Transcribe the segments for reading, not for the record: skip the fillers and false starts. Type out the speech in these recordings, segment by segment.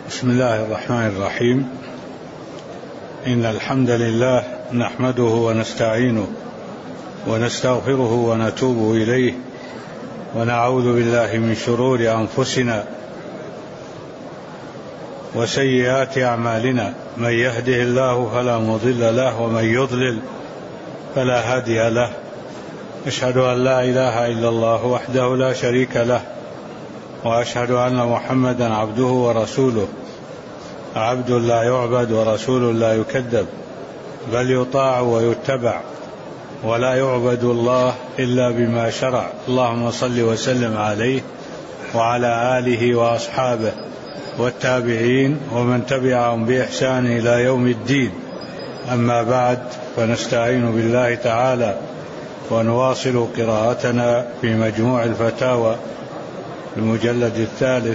بسم الله الرحمن الرحيم. إن الحمد لله نحمده ونستعينه ونستغفره ونتوب إليه ونعوذ بالله من شرور أنفسنا وسيئات أعمالنا، من يهده الله فلا مضل له ومن يضلل فلا هادي له. أشهد أن لا إله إلا الله وحده لا شريك له، وأشهد أن محمدا عبده ورسوله، عبد لا يعبد ورسول لا يكذب، بل يطاع ويتبع، ولا يعبد الله إلا بما شرع. اللهم صل وسلم عليه وعلى آله وأصحابه والتابعين ومن تبعهم بإحسان إلى يوم الدين. أما بعد، فنستعين بالله تعالى ونواصل قراءتنا في مجموع الفتاوى المجلد الثالث،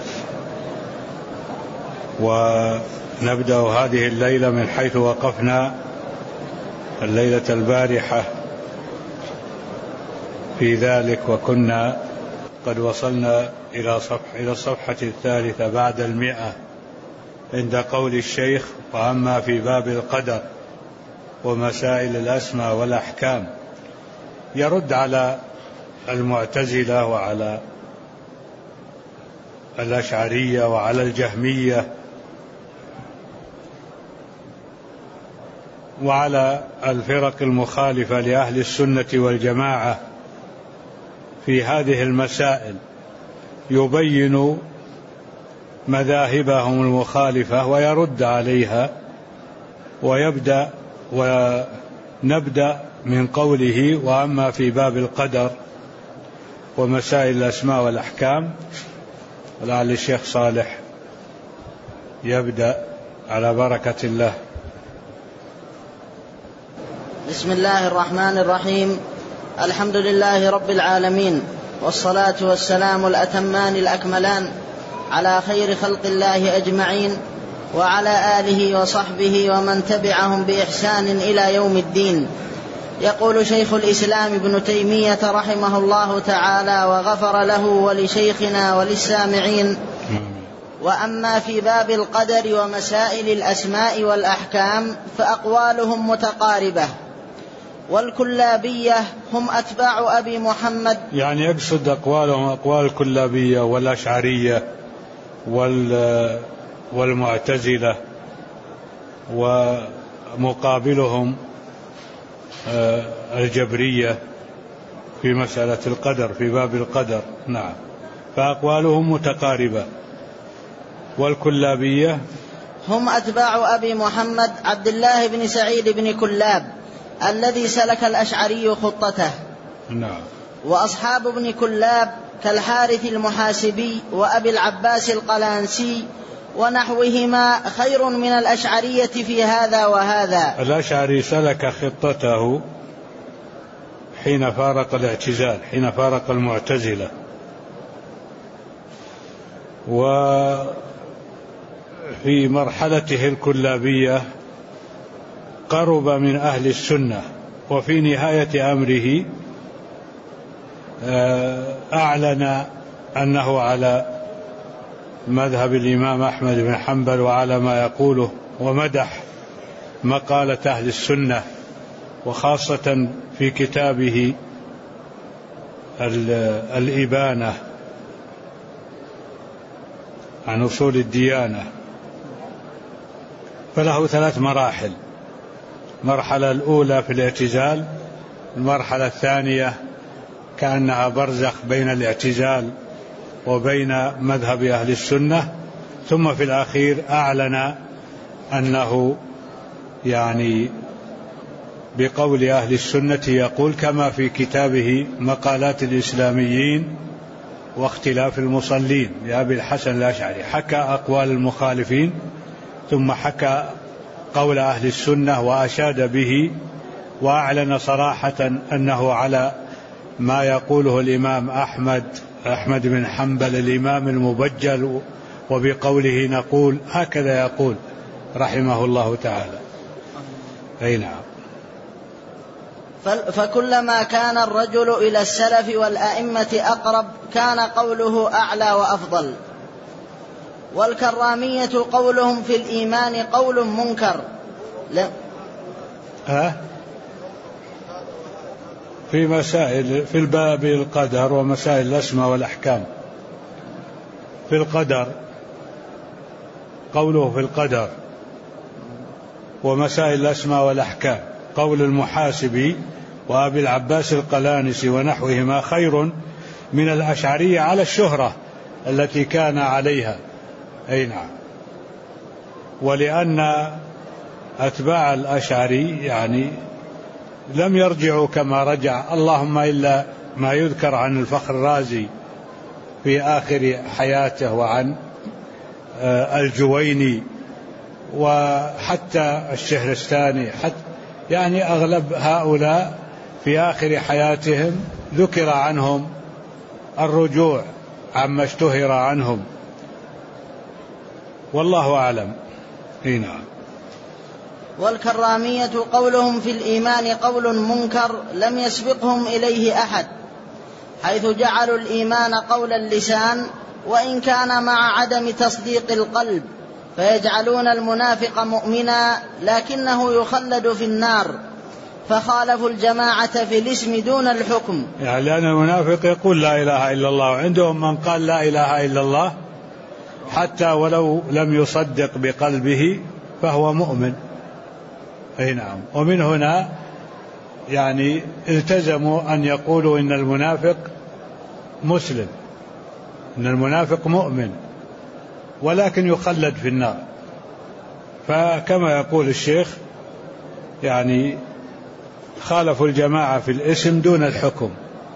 ونبدأ هذه الليلة من حيث وقفنا الليلة البارحة في ذلك، وكنا قد وصلنا إلى الصفحة الثالثة بعد 100 عند قول الشيخ: وأما في باب القدر ومسائل الأسماء والأحكام. يرد على المعتزلة وعلى الأشعرية وعلى الجهمية وعلى الفرق المخالفة لأهل السنة والجماعة في هذه المسائل، يبين مذاهبهم المخالفة ويرد عليها. ونبدأ من قوله: وأما في باب القدر ومسائل الأسماء والأحكام. ولعل الشيخ صالح يبدأ على بركة الله. بسم الله الرحمن الرحيم. الحمد لله رب العالمين، والصلاة والسلام الأتمان الأكملان على خير خلق الله أجمعين، وعلى آله وصحبه ومن تبعهم بإحسان إلى يوم الدين. يقول شيخ الإسلام ابن تيمية رحمه الله تعالى وغفر له ولشيخنا وللسامعين: وأما في باب القدر ومسائل الأسماء والأحكام فأقوالهم متقاربة، والكلابية هم أتباع أبي محمد، يعني يقصد أقوالهم أقوال الكلابية والأشعرية والمعتزلة، ومقابلهم الجبرية في مسألة القدر في باب القدر. نعم، فأقوالهم متقاربة. والكلابية هم أتباع أبي محمد عبد الله بن سعيد بن كلاب الذي سلك الأشعري خطته. نعم. وأصحاب ابن كلاب كالحارث المحاسبي وأبي العباس القلانسي ونحوهما خير من الأشعرية في هذا وهذا. الأشعري سلك خطته حين فارق الاعتزال، حين فارق المعتزلة، وفي مرحلته الكلابية قرب من أهل السنة، وفي نهاية أمره أعلن أنه على مذهب الإمام أحمد بن حنبل وعلى ما يقوله، ومدح مقالة أهل السنة، وخاصة في كتابه الإبانة عن أصول الديانة. فله 3 مراحل: المرحلة الأولى في الاعتزال، المرحلة الثانية كأنها برزخ بين الاعتزال وبين مذهب أهل السنة، ثم في الأخير أعلن أنه يعني بقول أهل السنة يقول، كما في كتابه مقالات الإسلاميين واختلاف المصلين لأبي الحسن الأشعري، حكى أقوال المخالفين ثم حكى قول أهل السنة وأشاد به، وأعلن صراحة أنه على ما يقوله الإمام أحمد بن حنبل الإمام المبجل، وبقوله نقول. هكذا يقول رحمه الله تعالى. أي نعم. فكلما كان الرجل إلى السلف والأئمة أقرب كان قوله أعلى وأفضل. والكرامية قولهم في الإيمان قول منكر. في مسائل في الباب القدر ومسائل الأسماء والأحكام. في القدر قوله في القدر ومسائل الأسماء والأحكام قول المحاسبي وأبي العباس القلانسي ونحوهما خير من الأشعرية على الشهرة التي كان عليها. أي نعم. ولأن أتباع الأشعري يعني لم يرجعوا كما رجع، اللهم إلا ما يذكر عن الفخر الرازي في آخر حياته وعن الجويني وحتى الشهرستاني، حتى يعني أغلب هؤلاء في آخر حياتهم ذكر عنهم الرجوع عما اشتهر عنهم، والله أعلم. نعم. والكرامية قولهم في الإيمان قول منكر لم يسبقهم إليه أحد، حيث جعلوا الإيمان قول اللسان وإن كان مع عدم تصديق القلب، فيجعلون المنافق مؤمنا لكنه يخلد في النار، فخالفوا الجماعة في الاسم دون الحكم. يعني لأن المنافق يقول لا إله إلا الله، وعندهم من قال لا إله إلا الله حتى ولو لم يصدق بقلبه فهو مؤمن. أي نعم. ومن هنا يعني التزموا أن يقولوا إن المنافق مسلم، إن المنافق مؤمن، ولكن يخلد في النار. فكما يقول الشيخ يعني خالفوا الجماعة في الاسم دون الحكم.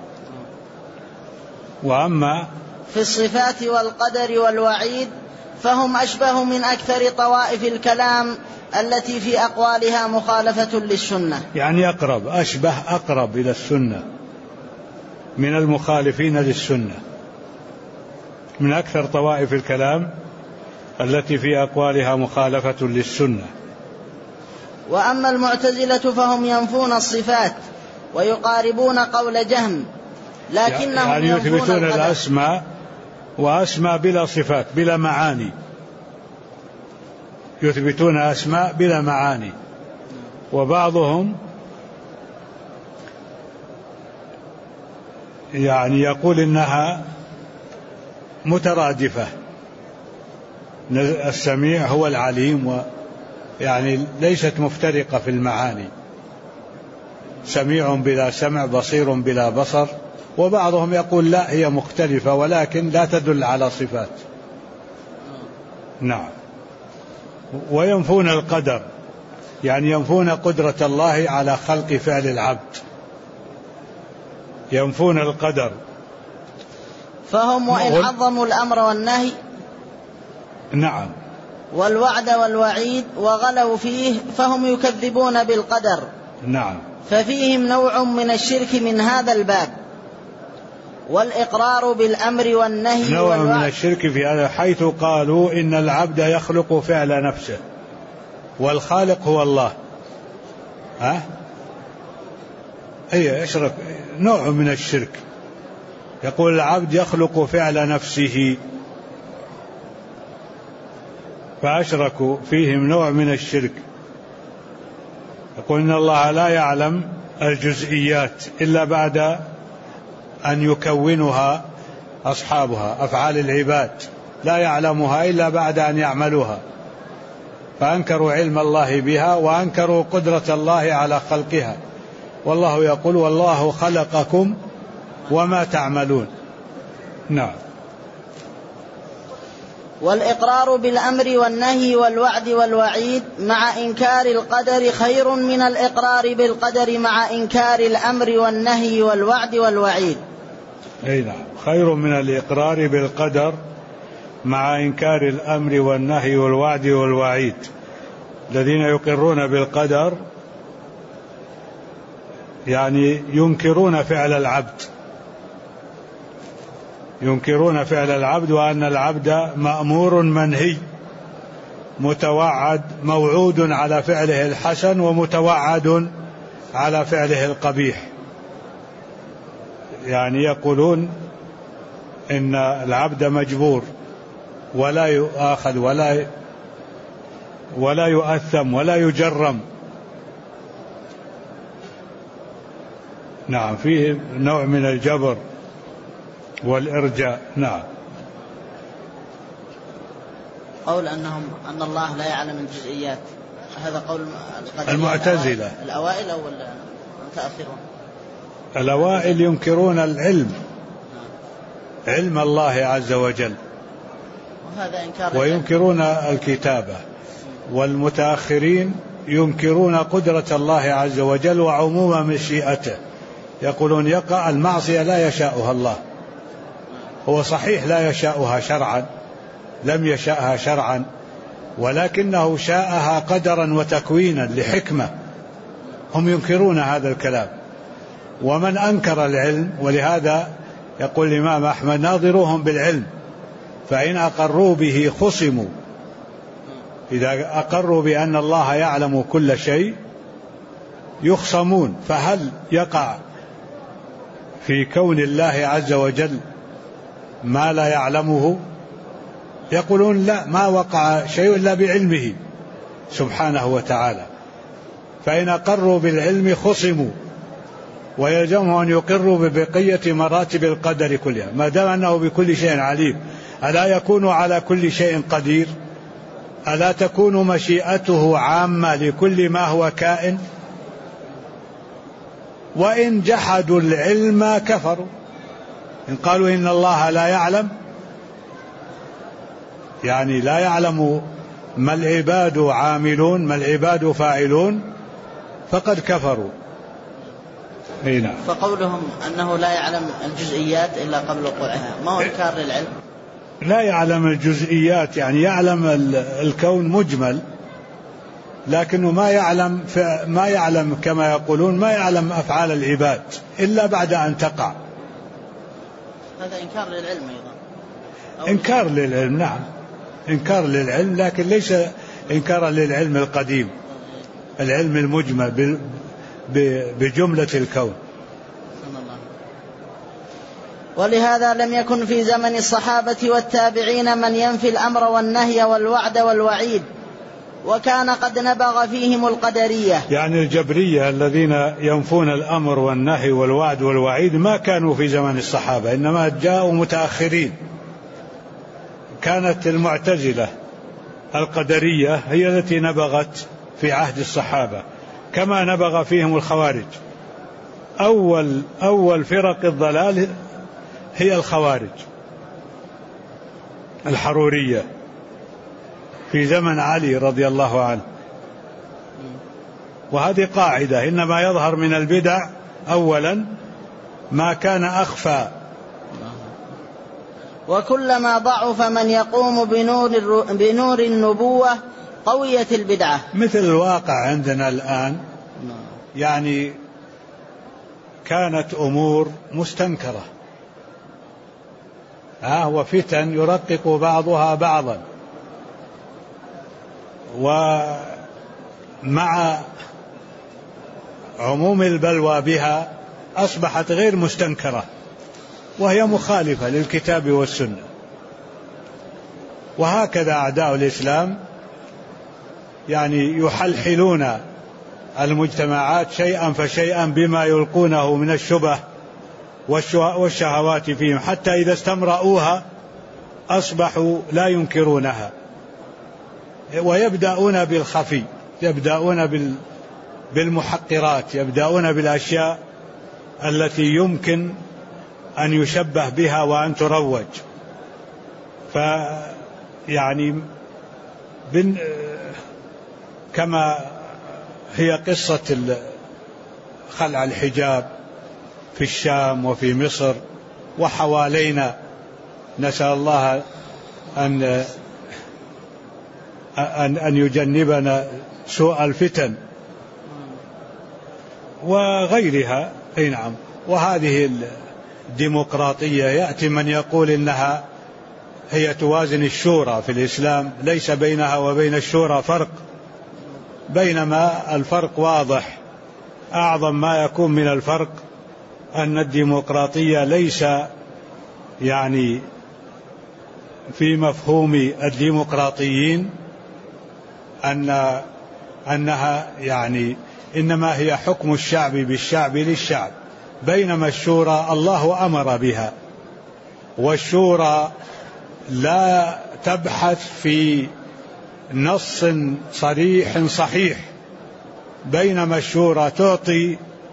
وأما في الصفات والقدر والوعيد فهم أشبه من أكثر طوائف الكلام التي في أقوالها مخالفة للسنة، يعني أقرب إلى السنة من المخالفين للسنة، من أكثر طوائف الكلام التي في أقوالها مخالفة للسنة. وأما المعتزلة فهم ينفون الصفات ويقاربون قول جهم، لكنهم يعني يثبتون الأسماء وأسماء بلا صفات بلا معاني، يثبتون أسماء بلا معاني. وبعضهم يعني يقول إنها مترادفة، السميع هو العليم، يعني ليست مفترقة في المعاني، سميع بلا سمع، بصير بلا بصر. وبعضهم يقول لا، هي مختلفة ولكن لا تدل على صفات. نعم. وينفون القدر، يعني ينفون قدرة الله على خلق فعل العبد، ينفون القدر. فهم وإن عظموا الأمر والنهي نعم والوعد والوعيد وغلوا فيه فهم يكذبون بالقدر. نعم. ففيهم نوع من الشرك من هذا الباب، والإقرار بالأمر والنهي نوع من الشرك في هذا، حيث قالوا إن العبد يخلق فعل نفسه والخالق هو الله. أي أشرك، نوع من الشرك. يقول العبد يخلق فعل نفسه، فأشركوا، فيهم نوع من الشرك. يقول إن الله لا يعلم الجزئيات إلا بعد أن يكونها أصحابها، أفعال العباد لا يعلمها إلا بعد أن يعملوها، فأنكروا علم الله بها وأنكروا قدرة الله على خلقها. والله يقول والله خلقكم وما تعملون. نعم. والإقرار بالأمر والنهي والوعد والوعيد مع إنكار القدر خير من الإقرار بالقدر مع إنكار الأمر والنهي والوعد والوعيد. أي نعم، خير من الإقرار بالقدر مع إنكار الأمر والنهي والوعد والوعيد. الذين يقرون بالقدر يعني ينكرون فعل العبد، ينكرون فعل العبد، وأن العبد مأمور منهي، متوعد، موعود على فعله الحسن ومتوعد على فعله القبيح. يعني يقولون إن العبد مجبور ولا يؤاخذ ولا يؤثم ولا يجرم. نعم، فيه نوع من الجبر والإرجاء. نعم. قول أن الله لا يعلم الجزئيات، هذا قول المعتزلة الأوائل أو المتأخرون؟ الأوائل ينكرون العلم، علم الله عز وجل، وينكرون الكتابة. والمتأخرين ينكرون قدرة الله عز وجل وعموم مشيئته، يقولون يقع المعصية لا يشاءها الله. هو صحيح لا يشاءها شرعا، لم يشاءها شرعا، ولكنه شاءها قدرا وتكوينا لحكمة. هم ينكرون هذا الكلام. ومن أنكر العلم، ولهذا يقول الإمام أحمد: ناظروهم بالعلم فإن أقروا به خصموا. إذا أقروا بأن الله يعلم كل شيء يخصمون. فهل يقع في كون الله عز وجل ما لا يعلمه؟ يقولون لا، ما وقع شيء إلا بعلمه سبحانه وتعالى. فإن أقروا بالعلم خصموا، ويلزمهم أن يقروا ببقية مراتب القدر كلها، ما دام أنه بكل شيء عليم. ألا يكون على كل شيء قدير؟ ألا تكون مشيئته عامة لكل ما هو كائن؟ وإن جحدوا العلم كفروا. إن قالوا إن الله لا يعلم، يعني لا يعلم ما العباد عاملون، ما العباد فاعلون، فقد كفروا. هنا. فقولهم أنه لا يعلم الجزئيات إلا قبل وقوعها ما هو إنكار للعلم؟ لا يعلم الجزئيات، يعني يعلم الكون مجمل، لكنه ما يعلم كما يقولون، ما يعلم أفعال العباد إلا بعد أن تقع. هذا إنكار للعلم أيضا. إنكار للعلم، نعم، إنكار للعلم، لكن ليس إنكارا للعلم القديم، العلم المجمل بجملة الكون. ولهذا لم يكن في زمن الصحابة والتابعين من ينفي الأمر والنهي والوعد والوعيد، وكان قد نبغ فيهم القدرية. يعني الجبرية الذين ينفون الأمر والنهي والوعد والوعيد ما كانوا في زمن الصحابة، إنما جاءوا متأخرين. كانت المعتزلة القدرية هي التي نبغت في عهد الصحابة، كما نبغ فيهم الخوارج. أول فرق الضلال هي الخوارج الحرورية في زمن علي رضي الله عنه. وهذه قاعدة: إنما يظهر من البدع أولا ما كان أخفى، وكلما ضعف من يقوم بنور النبوة قويت البدعة. مثل الواقع عندنا الآن، يعني كانت أمور مستنكرة، وفتن يرقق بعضها بعضا، ومع عموم البلوى بها أصبحت غير مستنكرة، وهي مخالفة للكتاب والسنة. وهكذا أعداء الإسلام يعني يحلحلون المجتمعات شيئا فشيئا بما يلقونه من الشبه والشهوات فيهم، حتى إذا استمرؤوها أصبحوا لا ينكرونها، ويبدأون بالخفي، يبدأون بالمحقرات، يبدأون بالأشياء التي يمكن أن يشبه بها وأن تروج. فيعني كما هي قصة خلع الحجاب في الشام وفي مصر وحوالينا، نسأل الله أن يجنبنا سوء الفتن وغيرها. أي نعم. وهذه الديمقراطية يأتي من يقول إنها هي توازن الشورى في الإسلام، ليس بينها وبين الشورى فرق، بينما الفرق واضح. أعظم ما يكون من الفرق أن الديمقراطية ليس يعني في مفهوم الديمقراطيين أنها يعني إنما هي حكم الشعب بالشعب للشعب، بينما الشورى الله أمر بها، والشورى لا تبحث في نص صريح صحيح، بينما الشورى تعطي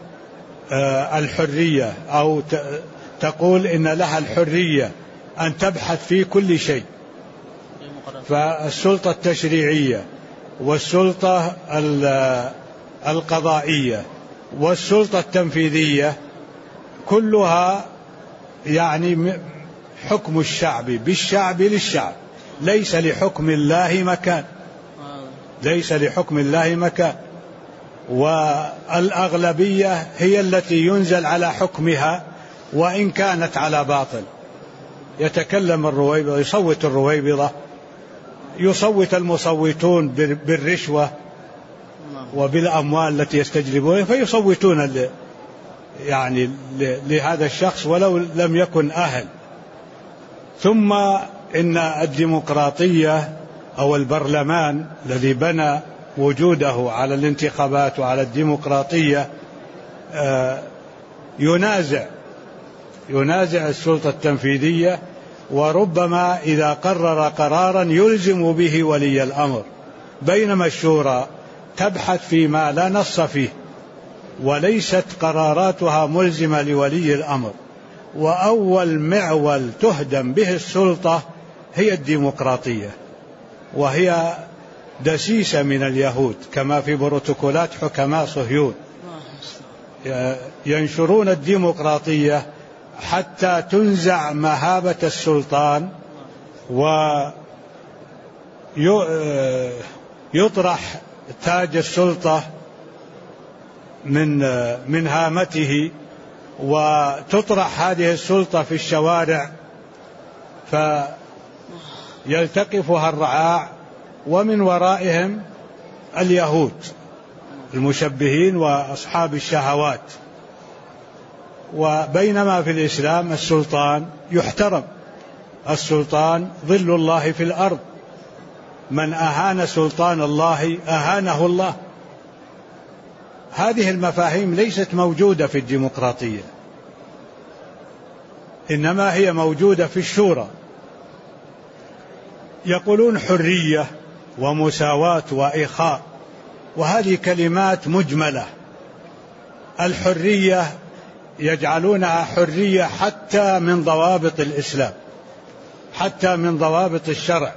الحرية أو تقول إن لها الحرية أن تبحث في كل شيء. فالسلطة التشريعية والسلطة القضائية والسلطة التنفيذية كلها يعني حكم الشعب بالشعب للشعب، ليس لحكم الله مكان، ليس لحكم الله مكان. والأغلبية هي التي ينزل على حكمها وإن كانت على باطل. يتكلم الرويبضة، يصوت الرويبضة، يصوت المصوتون بالرشوة وبالأموال التي يستجلبونها، فيصوتون يعني لهذا الشخص ولو لم يكن أهل. ثم إن الديمقراطية أو البرلمان الذي بنى وجوده على الانتخابات وعلى الديمقراطية ينازع السلطة التنفيذية، وربما إذا قرر قرارا يلزم به ولي الأمر، بينما الشورى تبحث فيما لا نص فيه وليست قراراتها ملزمة لولي الأمر. وأول معول تهدم به السلطة هي الديمقراطية، وهي دسيسة من اليهود كما في بروتوكولات حكماء صهيون، ينشرون الديمقراطية حتى تنزع مهابة السلطان ويطرح تاج السلطة من هامته، وتطرح هذه السلطة في الشوارع فيلتقفها الرعاع، ومن ورائهم اليهود المشبهين وأصحاب الشهوات. وبينما في الإسلام السلطان يحترم، السلطان ظل الله في الأرض، من أهان سلطان الله أهانه الله. هذه المفاهيم ليست موجودة في الديمقراطية، إنما هي موجودة في الشورى. يقولون حرية ومساواة وإخاء، وهذه كلمات مجملة. الحرية يجعلونها حرية حتى من ضوابط الإسلام، حتى من ضوابط الشرع،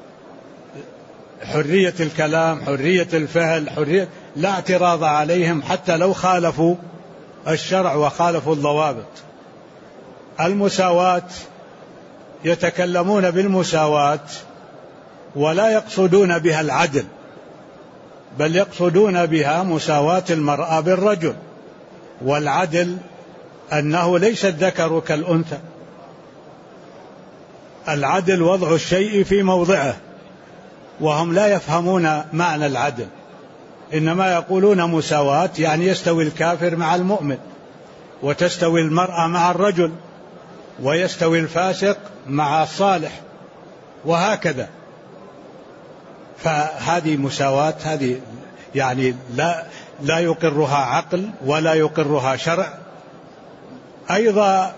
حرية الكلام، حرية الفعل، حرية لا اعتراض عليهم حتى لو خالفوا الشرع وخالفوا الضوابط. المساواة يتكلمون بالمساواة ولا يقصدون بها العدل، بل يقصدون بها مساواة المرأة بالرجل، والعدل أنه ليس الذكر كالأنثى، العدل وضع الشيء في موضعه، وهم لا يفهمون معنى العدل، إنما يقولون مساواة يعني يستوي الكافر مع المؤمن، وتستوي المرأة مع الرجل، ويستوي الفاسق مع الصالح، وهكذا. فهذه مساواة، هذه يعني لا يقرها عقل ولا يقرها شرع. أيضا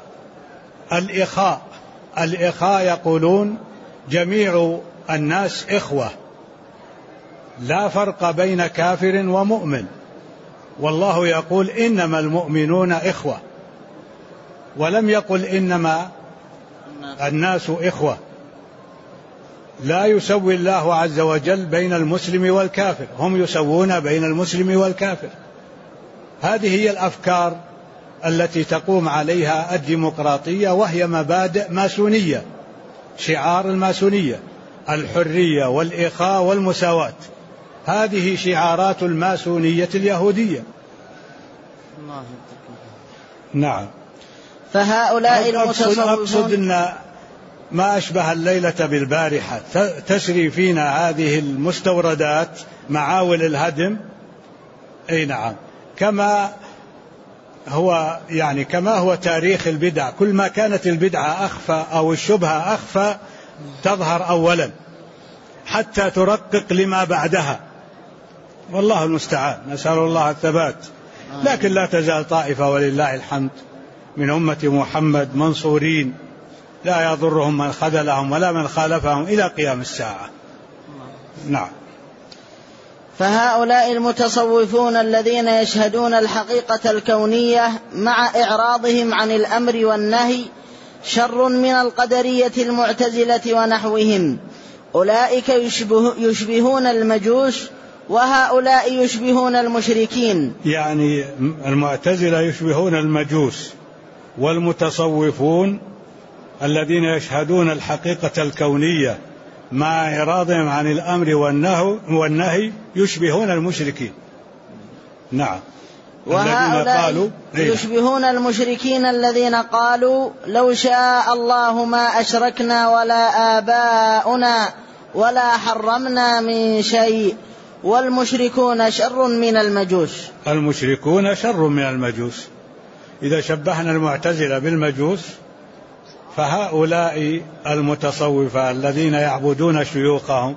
الإخاء يقولون جميع الناس إخوة، لا فرق بين كافر ومؤمن، والله يقول إنما المؤمنون إخوة، ولم يقل إنما الناس إخوة. لا يسوي الله عز وجل بين المسلم والكافر، هم يسوون بين المسلم والكافر. هذه هي الأفكار التي تقوم عليها الديمقراطية، وهي مبادئ ماسونية، شعار الماسونية، الحرية والإخاء والمساواة، هذه شعارات الماسونية اليهودية. نعم. فهؤلاء المتصوفون، أقصد أن ما أشبه الليلة بالبارحة تسري فينا هذه المستوردات معاول الهدم. أي نعم، كما هو تاريخ البدع، كل ما كانت البدعة أخفى أو الشبهة أخفى تظهر أولا حتى ترقق لما بعدها، والله المستعان، نسأل الله الثبات. لكن لا تزال طائفة ولله الحمد من أمة محمد منصورين لا يضرهم من خذلهم ولا من خالفهم إلى قيام الساعة. نعم. فهؤلاء المتصوفون الذين يشهدون الحقيقة الكونية مع إعراضهم عن الأمر والنهي شر من القدرية المعتزلة ونحوهم. أولئك يشبهون المجوس وهؤلاء يشبهون المشركين. يعني المعتزلة يشبهون المجوس، والمتصوفون الذين يشهدون الحقيقة الكونية مع إعراضهم عن الأمر والنهي يشبهون المشركين. نعم. وهؤلاء يشبهون المشركين الذين قالوا لو شاء الله ما أشركنا ولا آباؤنا ولا حرمنا من شيء. والمشركون شر من المجوس. المشركون شر من المجوس. إذا شبهنا المعتزلة بالمجوس فهؤلاء المتصوفة الذين يعبدون شيوخهم،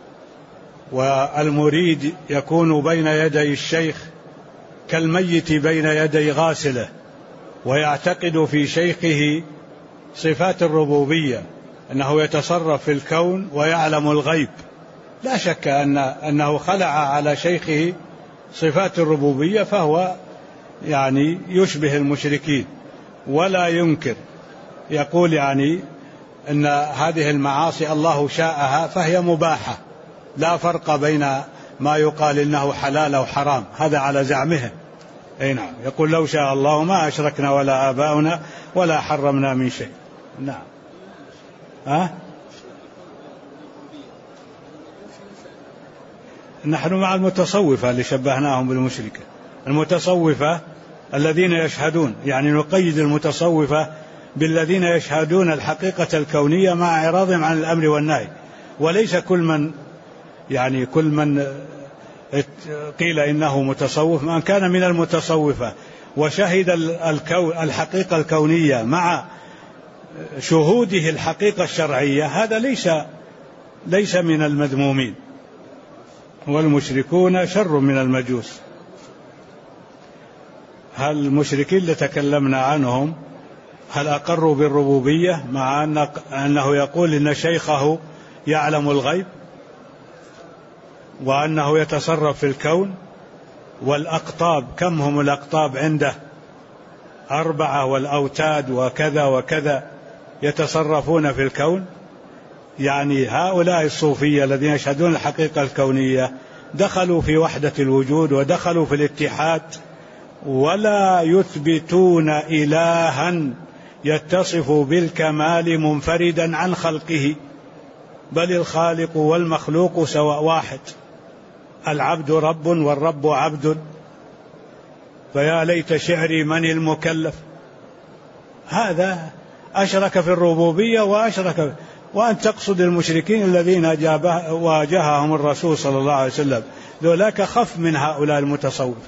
والمريد يكون بين يدي الشيخ كالميت بين يدي غاسله، ويعتقد في شيخه صفات الربوبية، أنه يتصرف في الكون ويعلم الغيب. لا شك أنه خلع على شيخه صفات الربوبية، فهو يعني يشبه المشركين ولا ينكر، يقول يعني أن هذه المعاصي الله شاءها فهي مباحة، لا فرق بين ما يقال إنه حلال أو حرام، هذا على زعمه. أي نعم، يقول لو شاء الله ما أشركنا ولا آباؤنا ولا حرمنا من شيء. نعم. نحن مع المتصوفة اللي شبهناهم بالمشركة، المتصوفة الذين يشهدون، يعني نقيد المتصوفة بالذين يشهدون الحقيقة الكونية مع إعراضهم عن الأمر والنهي، وليس كل من قيل إنه متصوف من كان من المتصوفة وشهد الحقيقة الكونية مع شهوده الحقيقة الشرعية، هذا ليس من المذمومين. والمشركون شر من المجوس. هل المشركين اللي تكلمنا عنهم هل أقروا بالربوبية مع أنه يقول إن شيخه يعلم الغيب وأنه يتصرف في الكون؟ والأقطاب كم هم الأقطاب عنده؟ 4 والأوتاد وكذا وكذا يتصرفون في الكون. يعني هؤلاء الصوفية الذين يشهدون الحقيقة الكونية دخلوا في وحدة الوجود ودخلوا في الاتحاد، ولا يثبتون إلها يتصف بالكمال منفردا عن خلقه، بل الخالق والمخلوق سواء واحد، العبد رب والرب عبد، فيا ليت شعري من المكلف. هذا أشرك في الربوبية وأن تقصد المشركين الذين واجههم الرسول صلى الله عليه وسلم، ذولاك خف من هؤلاء المتصوفة.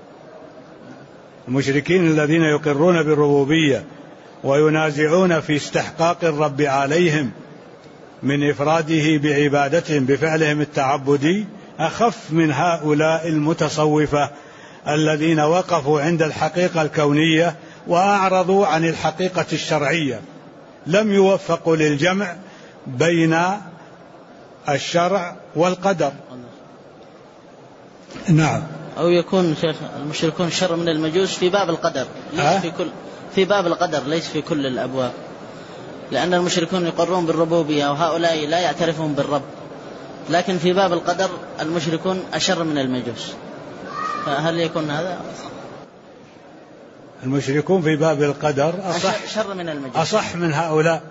المشركين الذين يقرون بالربوبية وينازعون في استحقاق الرب عليهم من إفراده بعبادتهم بفعلهم التعبدي أخف من هؤلاء المتصوفة الذين وقفوا عند الحقيقة الكونية وأعرضوا عن الحقيقة الشرعية، لم يوفقوا للجمع بين الشرع والقدر. نعم. أو يكون شيخ المشركون شر من المجوس في باب القدر، ليس في باب القدر، ليس في كل الأبواب، لأن المشركون يقرون بالربوبية وهؤلاء لا يعترفون بالرب، لكن في باب القدر المشركون أشر من المجوس. فهل يكون هذا؟ المشركون في باب القدر شر من المجوس، أصح من هؤلاء.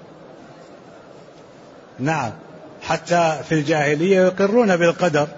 نعم، حتى في الجاهلية يقرون بالقدر.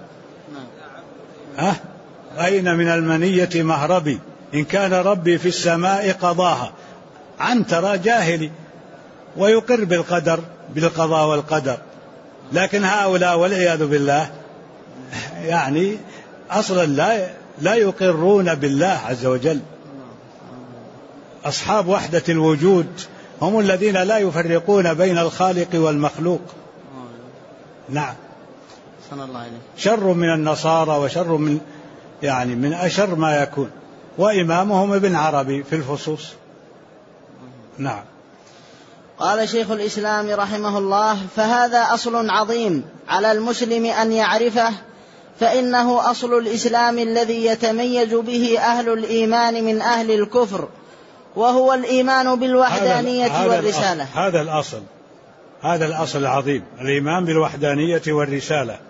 أين من المنية مهربي إن كان ربي في السماء قضاها. عنترة جاهلي ويقر بالقدر، بالقضاء والقدر، لكن هؤلاء والعياذ بالله يعني أصلا لا يقرون بالله عز وجل. أصحاب وحدة الوجود هم الذين لا يفرقون بين الخالق والمخلوق. نعم. شر من النصارى وشر من أشر ما يكون، وإمامهم ابن عربي في الفصوص. نعم. قال شيخ الإسلام رحمه الله: فهذا أصل عظيم على المسلم أن يعرفه، فإنه أصل الإسلام الذي يتميز به أهل الإيمان من أهل الكفر، وهو الإيمان بالوحدانية والرسالة. هذا الأصل العظيم، الإيمان بالوحدانية والرسالة.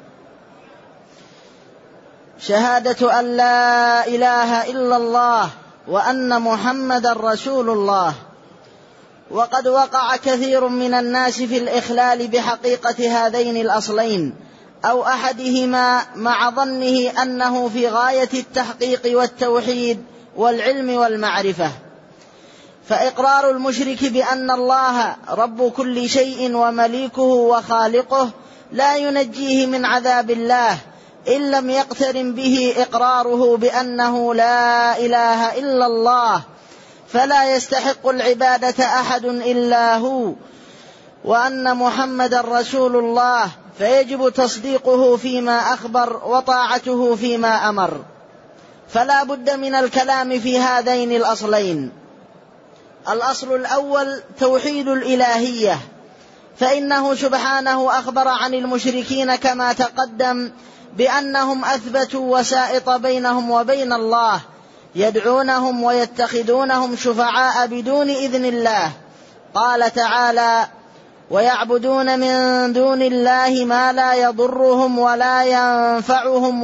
شهادة أن لا إله إلا الله وأن محمدا رسول الله. وقد وقع كثير من الناس في الإخلال بحقيقة هذين الأصلين أو أحدهما، مع ظنه أنه في غاية التحقيق والتوحيد والعلم والمعرفة. فإقرار المشرك بأن الله رب كل شيء ومليكه وخالقه لا ينجيه من عذاب الله إن لم يقترن به إقراره بأنه لا إله إلا الله، فلا يستحق العبادة أحد إلا هو، وأن محمدا رسول الله، فيجب تصديقه فيما أخبر وطاعته فيما أمر. فلا بد من الكلام في هذين الأصلين. الأصل الأول توحيد الإلهية، فإنه سبحانه أخبر عن المشركين كما تقدم بأنهم أثبتوا وسائط بينهم وبين الله، يدعونهم ويتخذونهم شفعاء بدون إذن الله. قال تعالى: ويعبدون من دون الله ما لا يضرهم ولا ينفعهم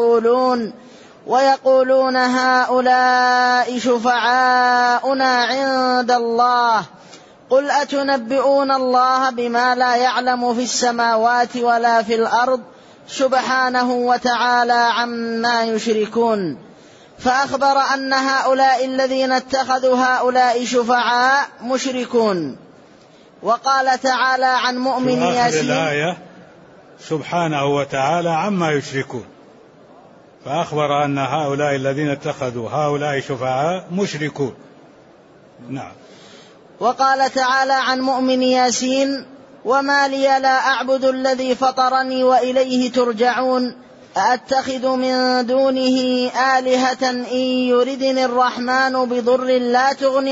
ويقولون هؤلاء شفعاؤنا عند الله، قل أتنبئون الله بما لا يعلم في السماوات ولا في الأرض سبحانه وتعالى عما يشركون. فأخبر أن هؤلاء الذين اتخذوا هؤلاء شفعاء مشركون. وقال تعالى عن مؤمن ياسين: الآية سبحانه وتعالى عما يشركون، فأخبر أن هؤلاء الذين اتخذوا هؤلاء شفعاء مشركون. نعم. وقال تعالى عن مؤمن ياسين: وما لي لا أعبد الذي فطرني وإليه ترجعون، أأتخذ من دونه آلهة إن يردني الرحمن بضر لا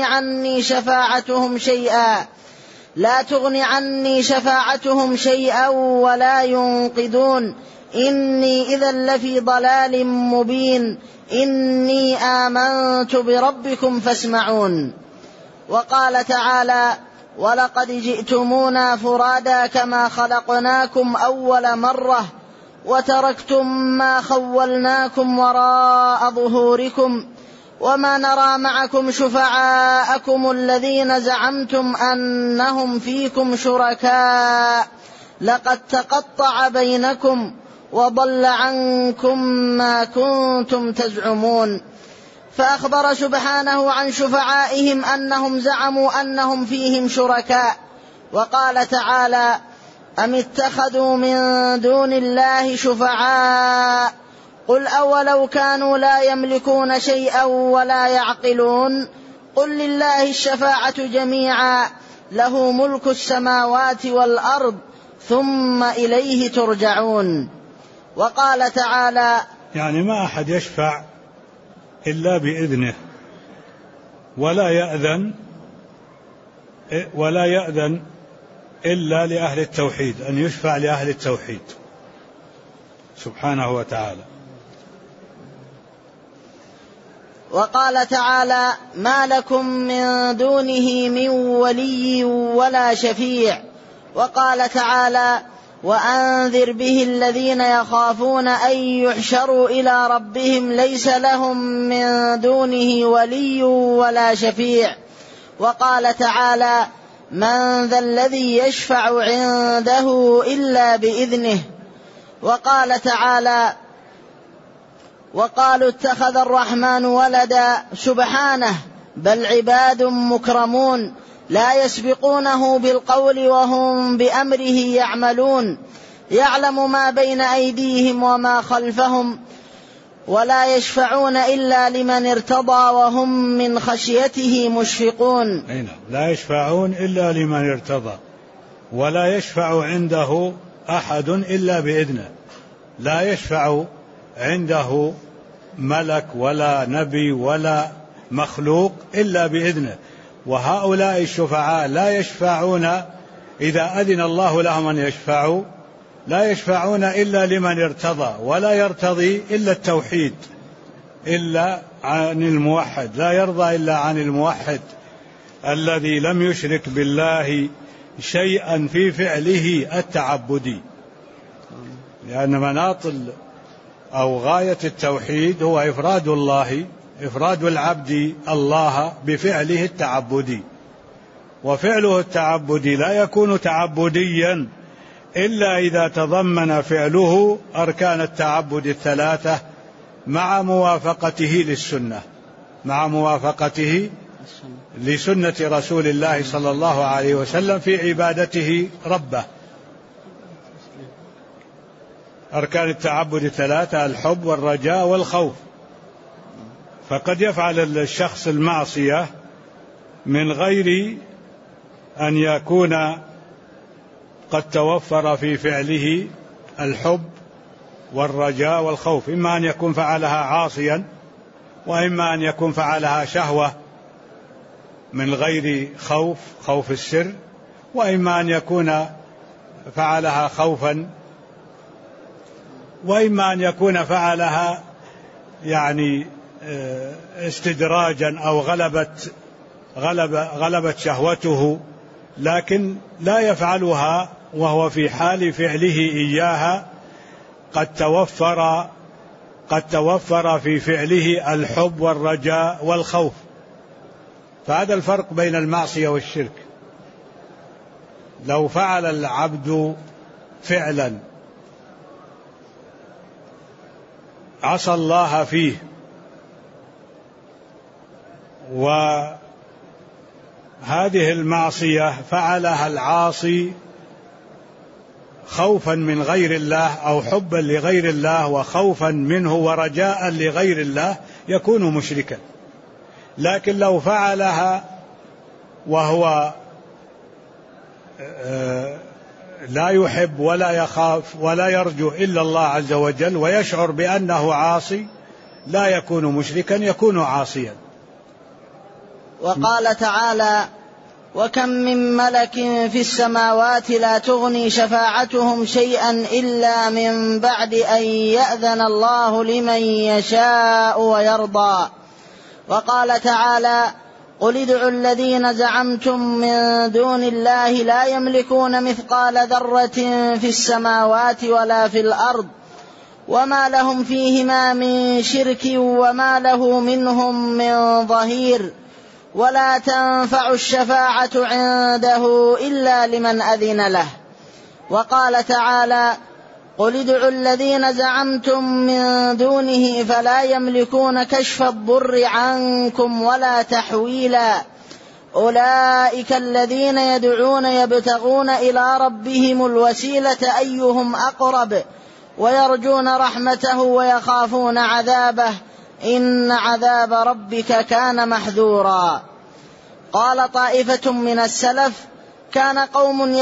تغن عني شفاعتهم شيئا ولا ينقذون، إني إذا لفي ضلال مبين، إني آمنت بربكم فاسمعون. وقال تعالى: ولقد جئتمونا فرادا كما خلقناكم أول مرة وتركتم ما خولناكم وراء ظهوركم وما نرى معكم شفعاءكم الذين زعمتم أنهم فيكم شركاء، لقد تقطع بينكم وضل عنكم ما كنتم تزعمون. فأخبر سبحانه عن شفعائهم أنهم زعموا أنهم فيهم شركاء. وقال تعالى: أم اتخذوا من دون الله شفعاء، قل أولو كانوا لا يملكون شيئا ولا يعقلون، قل لله الشفاعة جميعا له ملك السماوات والأرض ثم إليه ترجعون. وقال تعالى: يعني ما أحد يشفع إلا بإذنه، ولا يأذن إلا لأهل التوحيد، أن يشفع لأهل التوحيد سبحانه وتعالى. وقال تعالى: ما لكم من دونه من ولي ولا شفيع. وقال تعالى: وأنذر به الذين يخافون أن يحشروا إلى ربهم ليس لهم من دونه ولي ولا شفيع. وقال تعالى: من ذا الذي يشفع عنده إلا بإذنه. وقال تعالى: وقالوا اتخذ الرحمن ولدا، سبحانه بل عباد مكرمون لا يسبقونه بالقول وهم بأمره يعملون، يعلم ما بين أيديهم وما خلفهم ولا يشفعون إلا لمن ارتضى وهم من خشيته مشفقون. لا يشفعون إلا لمن ارتضى، ولا يشفع عنده أحد إلا بإذنه، لا يشفع عنده ملك ولا نبي ولا مخلوق إلا بإذنه. وهؤلاء الشفعاء لا يشفعون إذا أذن الله لهم أن يشفعوا، لا يشفعون إلا لمن ارتضى، ولا يرتضي إلا التوحيد إلا عن الموحد، لا يرضى إلا عن الموحد الذي لم يشرك بالله شيئا في فعله التعبدي، لأن مناط أو غاية التوحيد هو إفراد الله، إفراد العبد الله بفعله التعبدي، وفعله التعبدي لا يكون تعبديا إلا إذا تضمن فعله أركان التعبد الثلاثة مع موافقته للسنة، مع موافقته لسنة رسول الله صلى الله عليه وسلم في عبادته ربه. أركان التعبد الثلاثة الحب والرجاء والخوف. فقد يفعل الشخص المعصية من غير أن يكون قد توفر في فعله الحب والرجاء والخوف، إما أن يكون فعلها عاصيا، وإما أن يكون فعلها شهوة من غير خوف السر، وإما أن يكون فعلها خوفا، وإما أن يكون فعلها يعني استدراجا أو غلبت شهوته، لكن لا يفعلها وهو في حال فعله إياها قد توفر في فعله الحب والرجاء والخوف. فهذا الفرق بين المعصية والشرك. لو فعل العبد فعلا عصى الله فيه وهذه المعصية فعلها العاصي خوفا من غير الله أو حبا لغير الله وخوفا منه ورجاء لغير الله يكون مشركا. لكن لو فعلها وهو لا يحب ولا يخاف ولا يرجو إلا الله عز وجل ويشعر بأنه عاصي لا يكون مشركا، يكون عاصيا. وقال تعالى: وكم من ملك في السماوات لا تغني شفاعتهم شيئا إلا من بعد أن يأذن الله لمن يشاء ويرضى. وقال تعالى: قل ادعوا الذين زعمتم من دون الله لا يملكون مثقال ذرة في السماوات ولا في الأرض وما لهم فيهما من شرك وما له منهم من ظهير ولا تنفع الشفاعة عنده إلا لمن أذن له. وقال تعالى: قل ادعوا الذين زعمتم من دونه فلا يملكون كشف الضر عنكم ولا تحويلا أولئك الذين يدعون يبتغون إلى ربهم الوسيلة أيهم أقرب ويرجون رحمته ويخافون عذابه إن عذاب ربك كان محذورا. قال طائفة من السلف: كان قوم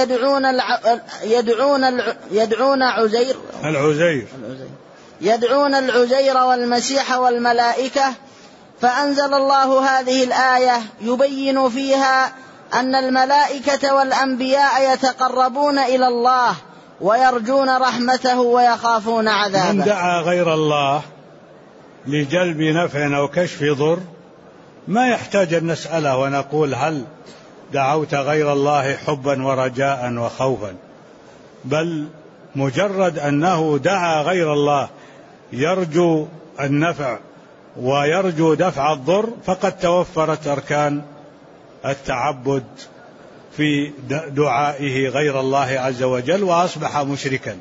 يدعون العزير والمسيح والملائكة، فأنزل الله هذه الآية يبين فيها أن الملائكة والأنبياء يتقربون إلى الله ويرجون رحمته ويخافون عذابه. من دعا غير الله لجلب نفع أو كشف ضر ما يحتاج أن نسأله ونقول هل دعوت غير الله حبا ورجاء وخوفا، بل مجرد أنه دعا غير الله يرجو النفع ويرجو دفع الضر فقد توفرت أركان التعبد في دعائه غير الله عز وجل وأصبح مشركا.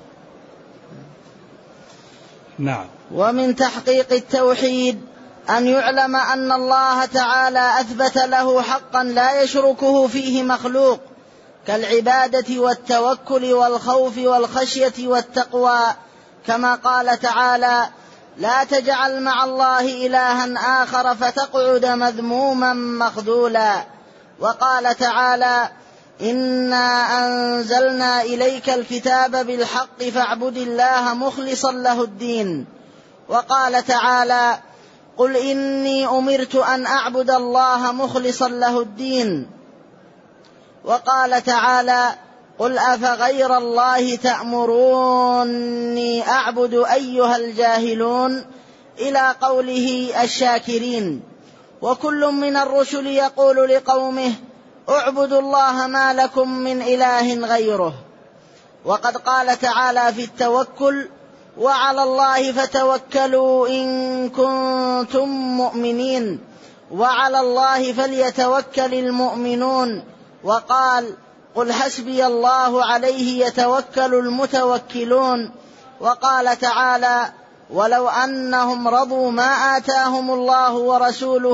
نعم. ومن تحقيق التوحيد أن يعلم أن الله تعالى أثبت له حقا لا يشركه فيه مخلوق كالعبادة والتوكل والخوف والخشية والتقوى، كما قال تعالى: لا تجعل مع الله إلها آخر فتقعد مذموما مخذولا. وقال تعالى: إنا أنزلنا إليك الكتاب بالحق فاعبد الله مخلصا له الدين. وقال تعالى: قل إني أمرت أن أعبد الله مخلصا له الدين. وقال تعالى: قل أفغير الله تأمروني أعبد أيها الجاهلون، إلى قوله الشاكرين. وكل من الرسل يقول لقومه: اعبدوا الله ما لكم من إله غيره. وقد قال تعالى في التوكل: وعلى الله فتوكلوا إن كنتم مؤمنين، وعلى الله فليتوكل المؤمنون. وقال: قل حسبي الله عليه يتوكل المتوكلون. وقال تعالى: ولو أنهم رضوا ما آتاهم الله ورسوله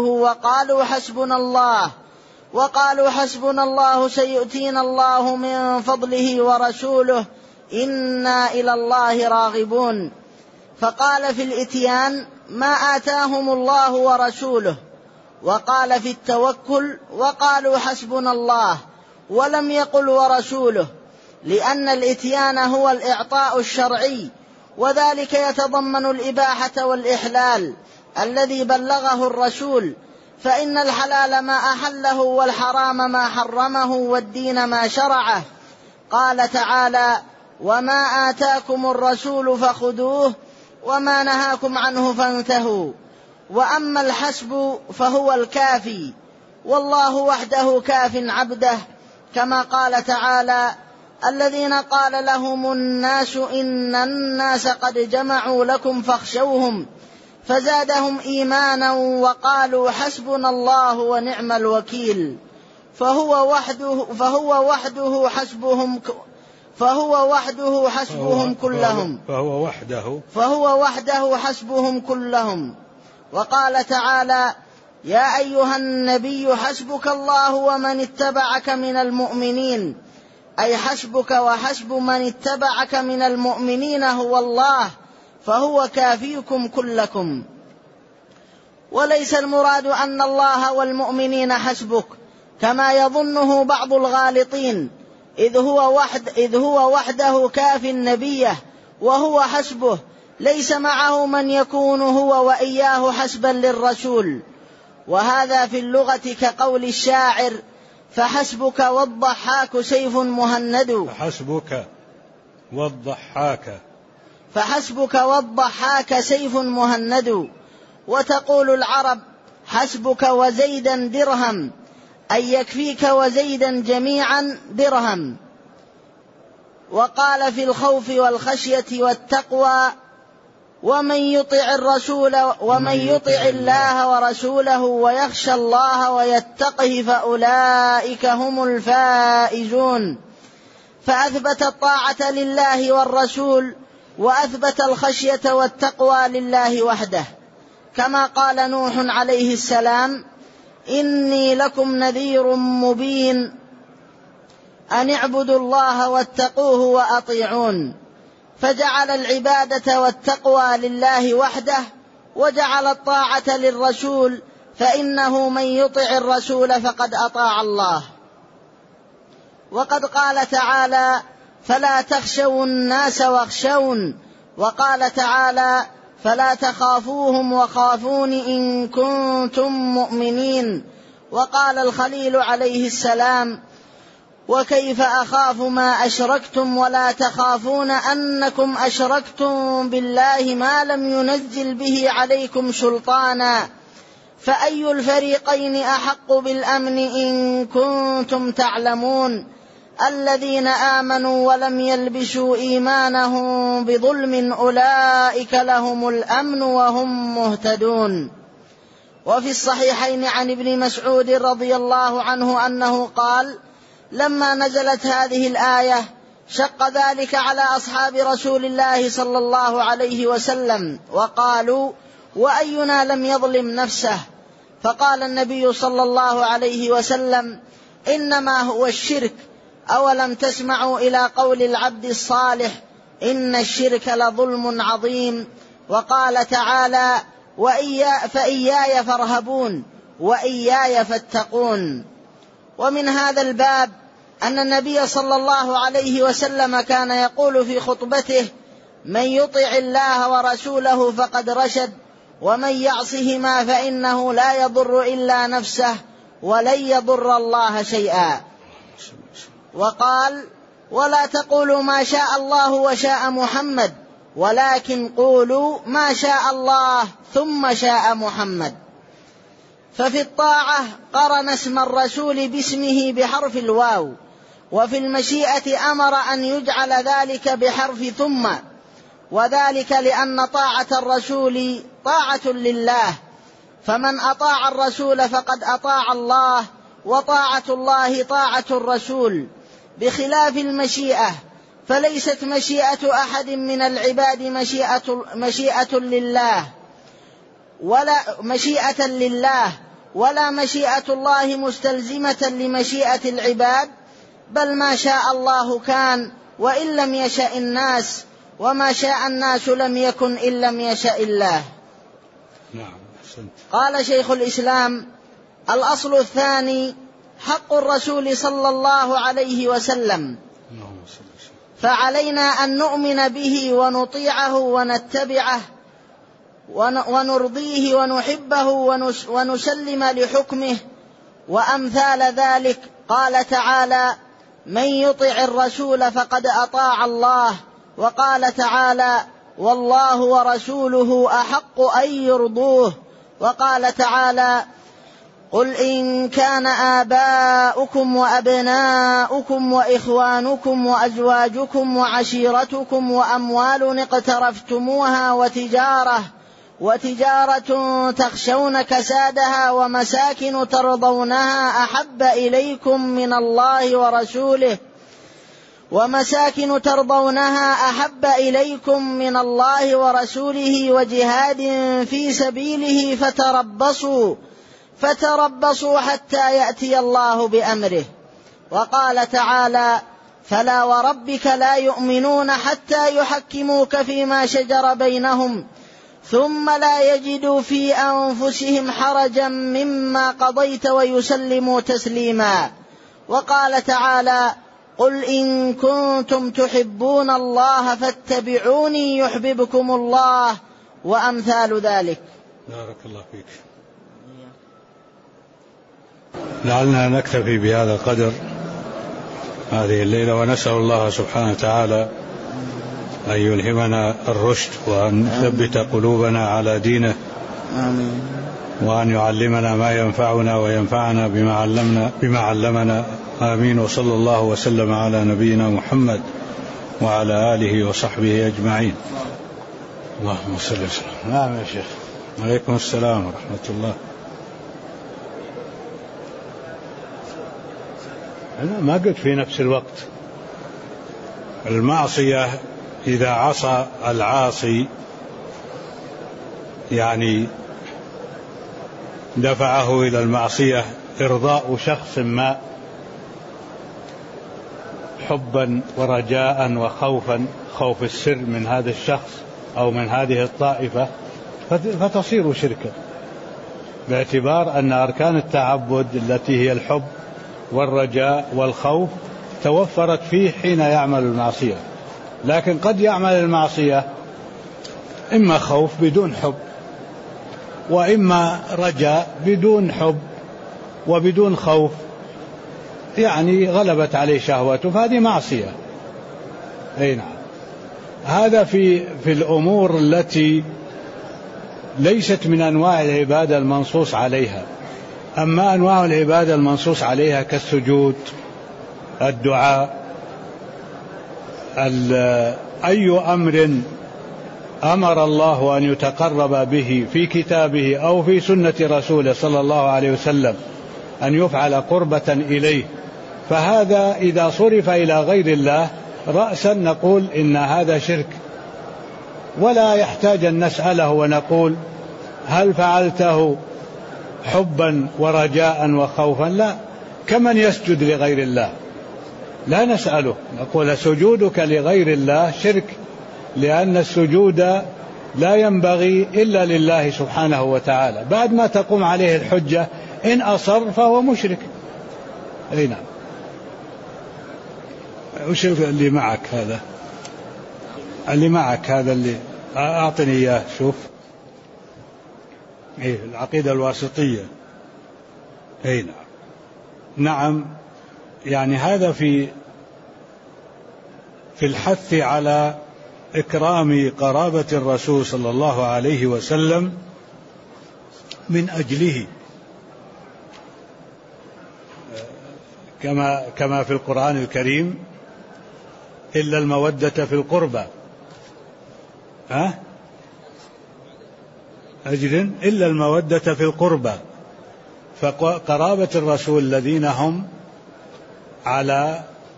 وقالوا حسبنا الله سيؤتينا الله من فضله ورسوله إنا إلى الله راغبون. فقال في الإتيان: ما آتاهم الله ورسوله. وقال في التوكل: وقالوا حسبنا الله، ولم يقل ورسوله، لأن الإتيان هو الإعطاء الشرعي، وذلك يتضمن الإباحة والإحلال الذي بلغه الرسول، فإن الحلال ما أحله والحرام ما حرمه والدين ما شرعه. قال تعالى: وما آتاكم الرسول فخذوه وما نهاكم عنه فانتهوا. وأما الحسب فهو الكافي، والله وحده كاف عبده، كما قال تعالى: الذين قال لهم الناس إن الناس قد جمعوا لكم فاخشوهم فزادهم إيمانا وقالوا حسبنا الله ونعم الوكيل. فهو وحده حسبهم كلهم. وقال تعالى: يا أيها النبي حسبك الله ومن اتبعك من المؤمنين، أي حسبك وحسب من اتبعك من المؤمنين هو الله، فهو كافيكم كلكم. وليس المراد أن الله والمؤمنين حسبك كما يظنه بعض الغالطين، إذ هو وحده كاف نبيه وهو حسبه، ليس معه من يكون هو وإياه حسبا للرسول. وهذا في اللغة كقول الشاعر: فحسبك والضحاك سيف مهند. فحسبك والضحاك سيف مهند. وتقول العرب: حسبك وزيدا درهم، أي يكفيك وزيدا جميعا درهم. وقال في الخوف والخشية والتقوى: ومن يطع الله ورسوله ويخشى الله ويتقه فأولئك هم الفائزون. فأثبت الطاعة لله والرسول، وأثبت الخشية والتقوى لله وحده، كما قال نوح عليه السلام: إني لكم نذير مبين أن اعبدوا الله واتقوه وأطيعون. فجعل العبادة والتقوى لله وحده، وجعل الطاعة للرسول، فإنه من يطع الرسول فقد أطاع الله. وقد قال تعالى: فلا تخشوا الناس واخشون. وقال تعالى: فلا تخافوهم وخافون إن كنتم مؤمنين. وقال الخليل عليه السلام: وكيف أخاف ما أشركتم ولا تخافون أنكم أشركتم بالله ما لم ينزل به عليكم سلطانا، فأي الفريقين أحق بالأمن إن كنتم تعلمون. الذين آمنوا ولم يلبسوا إيمانهم بظلم أولئك لهم الأمن وهم مهتدون. وفي الصحيحين عن ابن مسعود رضي الله عنه أنه قال: لما نزلت هذه الآية شق ذلك على أصحاب رسول الله صلى الله عليه وسلم، وقالوا: وأينا لم يظلم نفسه؟ فقال النبي صلى الله عليه وسلم: إنما هو الشرك. أولم تسمعوا إلى قول العبد الصالح: إن الشرك لظلم عظيم، وقال تعالى: فإياي فارهبون وإياي فاتقون. ومن هذا الباب أن النبي صلى الله عليه وسلم كان يقول في خطبته: من يطع الله ورسوله فقد رشد، ومن يعصهما فإنه لا يضر إلا نفسه ولن يضر الله شيئا. وقال: ولا تقولوا ما شاء الله وشاء محمد، ولكن قولوا ما شاء الله ثم شاء محمد. ففي الطاعة قرن اسم الرسول باسمه بحرف الواو، وفي المشيئة أمر أن يجعل ذلك بحرف ثم، وذلك لأن طاعة الرسول طاعة لله، فمن أطاع الرسول فقد أطاع الله، وطاعة الله طاعة الرسول، بخلاف المشيئة، فليست مشيئة أحد من العباد مشيئة لله ولا مشيئة الله مستلزمة لمشيئة العباد، بل ما شاء الله كان وإن لم يشأ الناس، وما شاء الناس لم يكن إن لم يشأ الله. قال شيخ الإسلام: الأصل الثاني حق الرسول صلى الله عليه وسلم، فعلينا أن نؤمن به ونطيعه ونتبعه ونرضيه ونحبه ونسلم لحكمه. وأمثال ذلك قال تعالى: من يطع الرسول فقد أطاع الله، وقال تعالى: والله ورسوله أحق أن يرضوه، وقال تعالى: قل إن كان آباؤكم وأبناؤكم وإخوانكم وأزواجكم وعشيرتكم وأموال اقترفتموها وتجارة تخشون كسادها ومساكن ترضونها أحب إليكم من الله ورسوله وجهاد في سبيله فتربصوا حتى يأتي الله بأمره. وقال تعالى: فلا وربك لا يؤمنون حتى يحكموك فيما شجر بينهم ثم لا يجدوا في أنفسهم حرجا مما قضيت ويسلموا تسليما. وقال تعالى: قل إن كنتم تحبون الله فاتبعوني يحببكم الله، وأمثال ذلك. بارك الله فيك. لعلنا نكتفي بهذا القدر هذه الليلة، ونسأل الله سبحانه وتعالى أن يلهمنا الرشد وأن يثبت قلوبنا على دينه، آمين. وأن يعلمنا ما ينفعنا وينفعنا بما علمنا، آمين. وصلى الله وسلم على نبينا محمد وعلى آله وصحبه أجمعين. اللهم صل وسلم. نعم يا شيخ. عليكم السلام ورحمة الله. أنا ما قلت في نفس الوقت. المعصية إذا عصى العاصي يعني دفعه إلى المعصية إرضاء شخص ما حبا ورجاء وخوفا، خوف السر من هذا الشخص أو من هذه الطائفة، فتصير شركا، باعتبار أن أركان التعبد التي هي الحب والرجاء والخوف توفرت فيه حين يعمل المعصية. لكن قد يعمل المعصية إما خوف بدون حب، وإما رجاء بدون حب وبدون خوف، يعني غلبت عليه شهوته، فهذه معصية. أي نعم. هذا في الأمور التي ليست من أنواع العبادة المنصوص عليها. أما أنواع العبادة المنصوص عليها كالسجود، الدعاء، أي أمر أمر الله أن يتقرب به في كتابه أو في سنة رسوله صلى الله عليه وسلم أن يفعل قربة إليه، فهذا إذا صرف إلى غير الله رأسا نقول إن هذا شرك، ولا يحتاج أن نسأله ونقول هل فعلته حبا ورجاء وخوفا؟ لا، كمن يسجد لغير الله لا نسأله، نقول سجودك لغير الله شرك، لأن السجود لا ينبغي إلا لله سبحانه وتعالى، بعد ما تقوم عليه الحجة إن أصر فهو مشرك. أي نعم. وش اللي معك هذا؟ اللي معك هذا اللي أعطني إياه شوف. إيه العقيدة الواسطية. أي نعم. نعم، يعني هذا في الحث على إكرام قرابة الرسول صلى الله عليه وسلم من أجله، كما في القرآن الكريم إلا المودة في القربى، أجل إلا المودة في القربى. فقرابة الرسول الذين هم على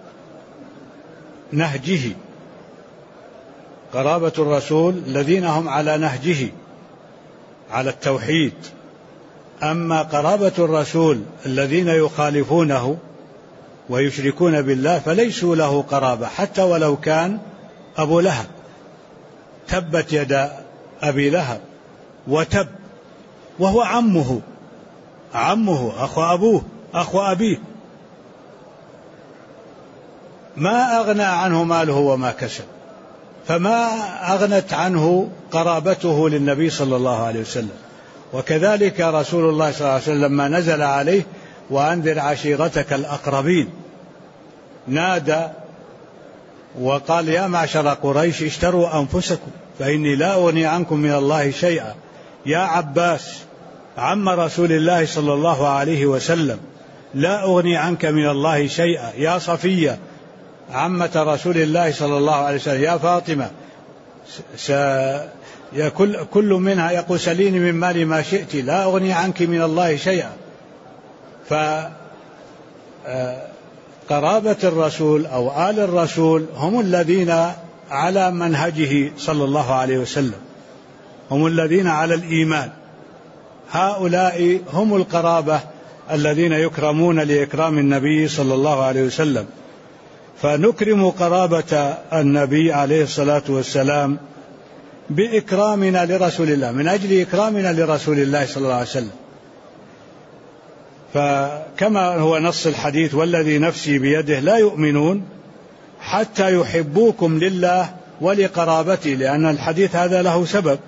نهجه، قرابة الرسول الذين هم على نهجه على التوحيد. أما قرابة الرسول الذين يخالفونه ويشركون بالله فليسوا له قرابة، حتى ولو كان أبو لهب، تبت يد أبي لهب وتب، وهو عمه أخو أبوه أخو أبيه، ما أغنى عنه ماله وما كسب، فما أغنت عنه قرابته للنبي صلى الله عليه وسلم. وكذلك رسول الله صلى الله عليه وسلم لما نزل عليه وأنذر عشيرتك الأقربين، نادى وقال يا معشر قريش اشتروا أنفسكم فإني لا أغني عنكم من الله شيئا. يا عباس عم رسول الله صلى الله عليه وسلم لا أغني عنك من الله شيئا. يا صفية عمة رسول الله صلى الله عليه وسلم، يا فاطمة كل منها يقول سليني من مالي ما شئت لا أغني عنك من الله شيئا. فقرابة الرسول أو آل الرسول هم الذين على منهجه صلى الله عليه وسلم، هم الذين على الإيمان، هؤلاء هم القرابة الذين يكرمون لإكرام النبي صلى الله عليه وسلم. فنكرم قرابة النبي عليه الصلاة والسلام بإكرامنا لرسول الله، من أجل إكرامنا لرسول الله صلى الله عليه وسلم. فكما هو نص الحديث والذي نفسي بيده لا يؤمنون حتى يحبوكم لله ولقرابتي، لأن الحديث هذا له سبب،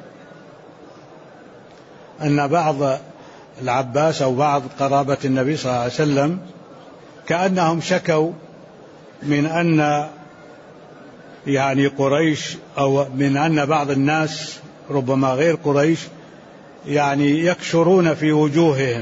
أن بعض العباس أو بعض قرابة النبي صلى الله عليه وسلم كأنهم شكوا من أن يعني قريش أو من أن بعض الناس ربما غير قريش يعني يكشرون في وجوههم،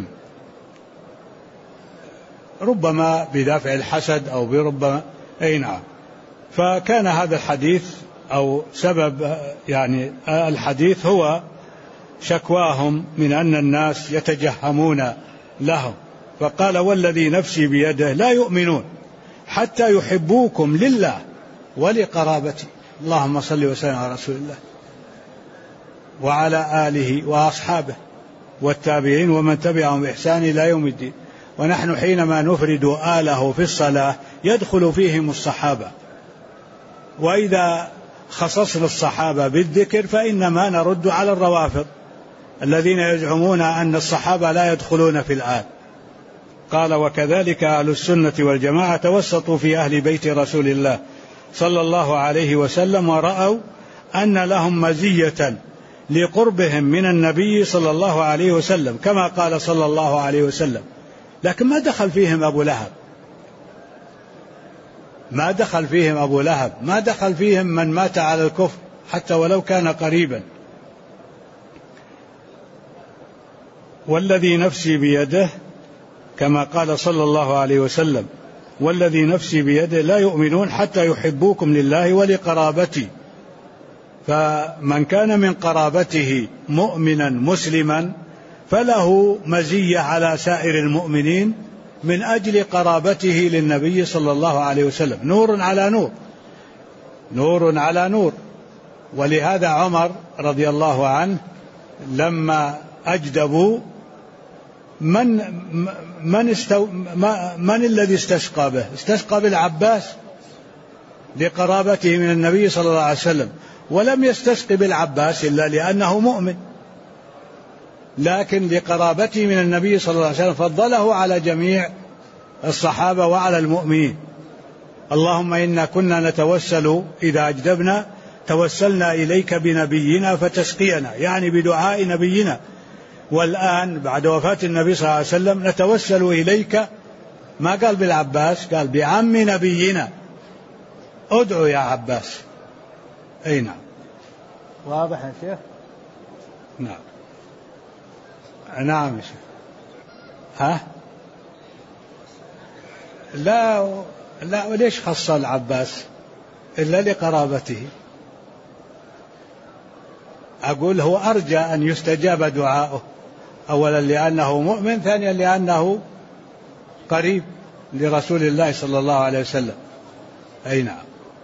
ربما بدافع الحسد أو بربما أي نعم. فكان هذا الحديث أو سبب يعني الحديث هو شكواهم من أن الناس يتجهمون لهم. فقال والذي نفسي بيده لا يؤمنون حتى يحبوكم لله ولقرابتي. اللهم صل وسلم على رسول الله وعلى آله وأصحابه والتابعين ومن تبعهم بإحسان إلى يوم الدين. ونحن حينما نفرد آله في الصلاة يدخل فيهم الصحابة، وإذا خصصنا الصحابة بالذكر فإنما نرد على الروافض الذين يزعمون أن الصحابة لا يدخلون في الآل. قال وكذلك أهل السنة والجماعة توسطوا في أهل بيت رسول الله صلى الله عليه وسلم، ورأوا أن لهم مزية لقربهم من النبي صلى الله عليه وسلم كما قال صلى الله عليه وسلم. لكن ما دخل فيهم أبو لهب، ما دخل فيهم أبو لهب، ما دخل فيهم من مات على الكفر حتى ولو كان قريبا. والذي نفسي بيده كما قال صلى الله عليه وسلم والذي نفسي بيده لا يؤمنون حتى يحبوكم لله ولقرابتي. فمن كان من قرابته مؤمنا مسلما فله مزية على سائر المؤمنين من أجل قرابته للنبي صلى الله عليه وسلم، نور على نور، نور على نور. ولهذا عمر رضي الله عنه لما أجدبوا من الذي استسقى به؟ استسقى بالعباس لقرابته من النبي صلى الله عليه وسلم، ولم يستسق بالعباس إلا لأنه مؤمن، لكن لقرابته من النبي صلى الله عليه وسلم فضله على جميع الصحابة وعلى المؤمنين. اللهم إنا كنا نتوسل إذا أجدبنا توسلنا إليك بنبينا فتسقينا، يعني بدعاء نبينا. والآن بعد وفاة النبي صلى الله عليه وسلم نتوسل إليك، ما قال بالعباس، قال بعم نبينا، ادعو يا عباس. أي نعم. واضح يا شيخ؟ نعم نعم يا شيخ. ها؟ لا وليش خص العباس إلا لقرابته؟ أقول هو أرجى أن يستجاب دعاؤه، أولا لأنه مؤمن، ثانيا لأنه قريب لرسول الله صلى الله عليه وسلم. أي نعم.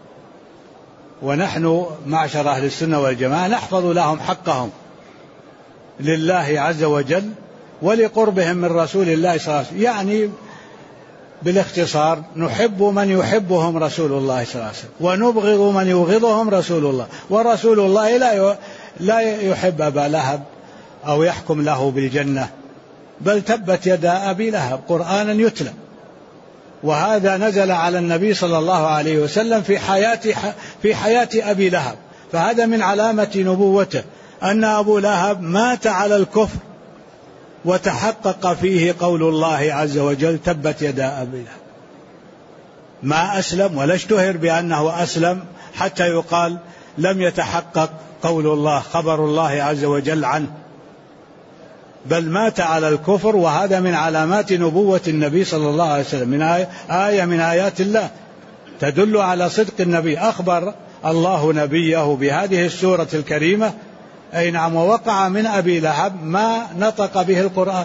ونحن معشر أهل السنة والجماعة نحفظ لهم حقهم لله عز وجل ولقربهم من رسول الله صلى الله عليه وسلم. يعني بالاختصار نحب من يحبهم رسول الله صلى الله عليه وسلم، ونبغض من يبغضهم رسول الله. ورسول الله لا يحب أبا لهب أو يحكم له بالجنة، بل تبت يدا أبي لهب قرآنا يتلى، وهذا نزل على النبي صلى الله عليه وسلم في حياة أبي لهب، فهذا من علامة نبوته أن أبو لهب مات على الكفر وتحقق فيه قول الله عز وجل تبت يدا أبي لهب. ما أسلم ولا اشتهر بأنه أسلم حتى يقال لم يتحقق قول الله خبر الله عز وجل عنه، بل مات على الكفر، وهذا من علامات نبوة النبي صلى الله عليه وسلم، من آية من آيات الله تدل على صدق النبي. أخبر الله نبيه بهذه السورة الكريمة. أي نعم. ووقع من أبي لهب ما نطق به القرآن.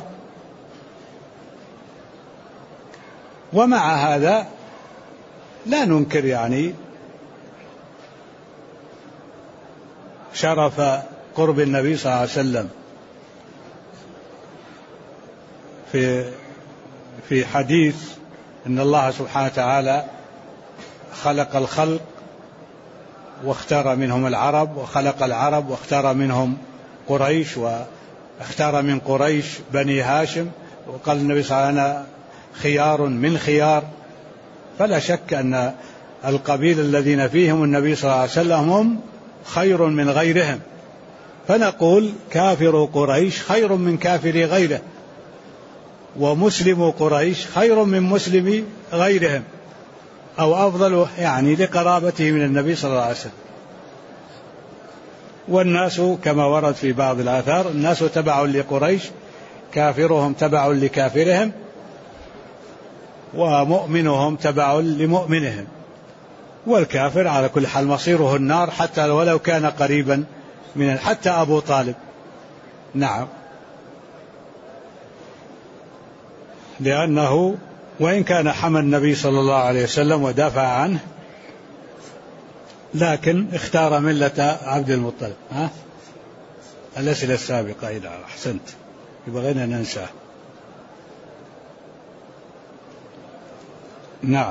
ومع هذا لا ننكر يعني شرف قرب النبي صلى الله عليه وسلم. في حديث إن الله سبحانه وتعالى خلق الخلق واختار منهم العرب، وخلق العرب واختار منهم قريش، واختار من قريش بني هاشم، وقال النبي صلى الله عليه وسلم خيار من خيار. فلا شك أن القبيل الذين فيهم النبي صلى الله عليه وسلم هم خير من غيرهم، فنقول كافر قريش خير من كافر غيره، ومسلم قريش خير من مسلم غيرهم، أو أفضل يعني لقرابته من النبي صلى الله عليه وسلم. والناس كما ورد في بعض الآثار الناس تبع لقريش، كافرهم تبع لكافرهم، ومؤمنهم تبع لمؤمنهم، والكافر على كل حال مصيره النار حتى ولو كان قريبا من حتى أبو طالب. نعم. لأنه وإن كان حمى النبي صلى الله عليه وسلم ودافع عنه، لكن اختار ملة عبد المطلب. الأسئلة السابقة إلى أحسنت يبغينا ننسى. نعم.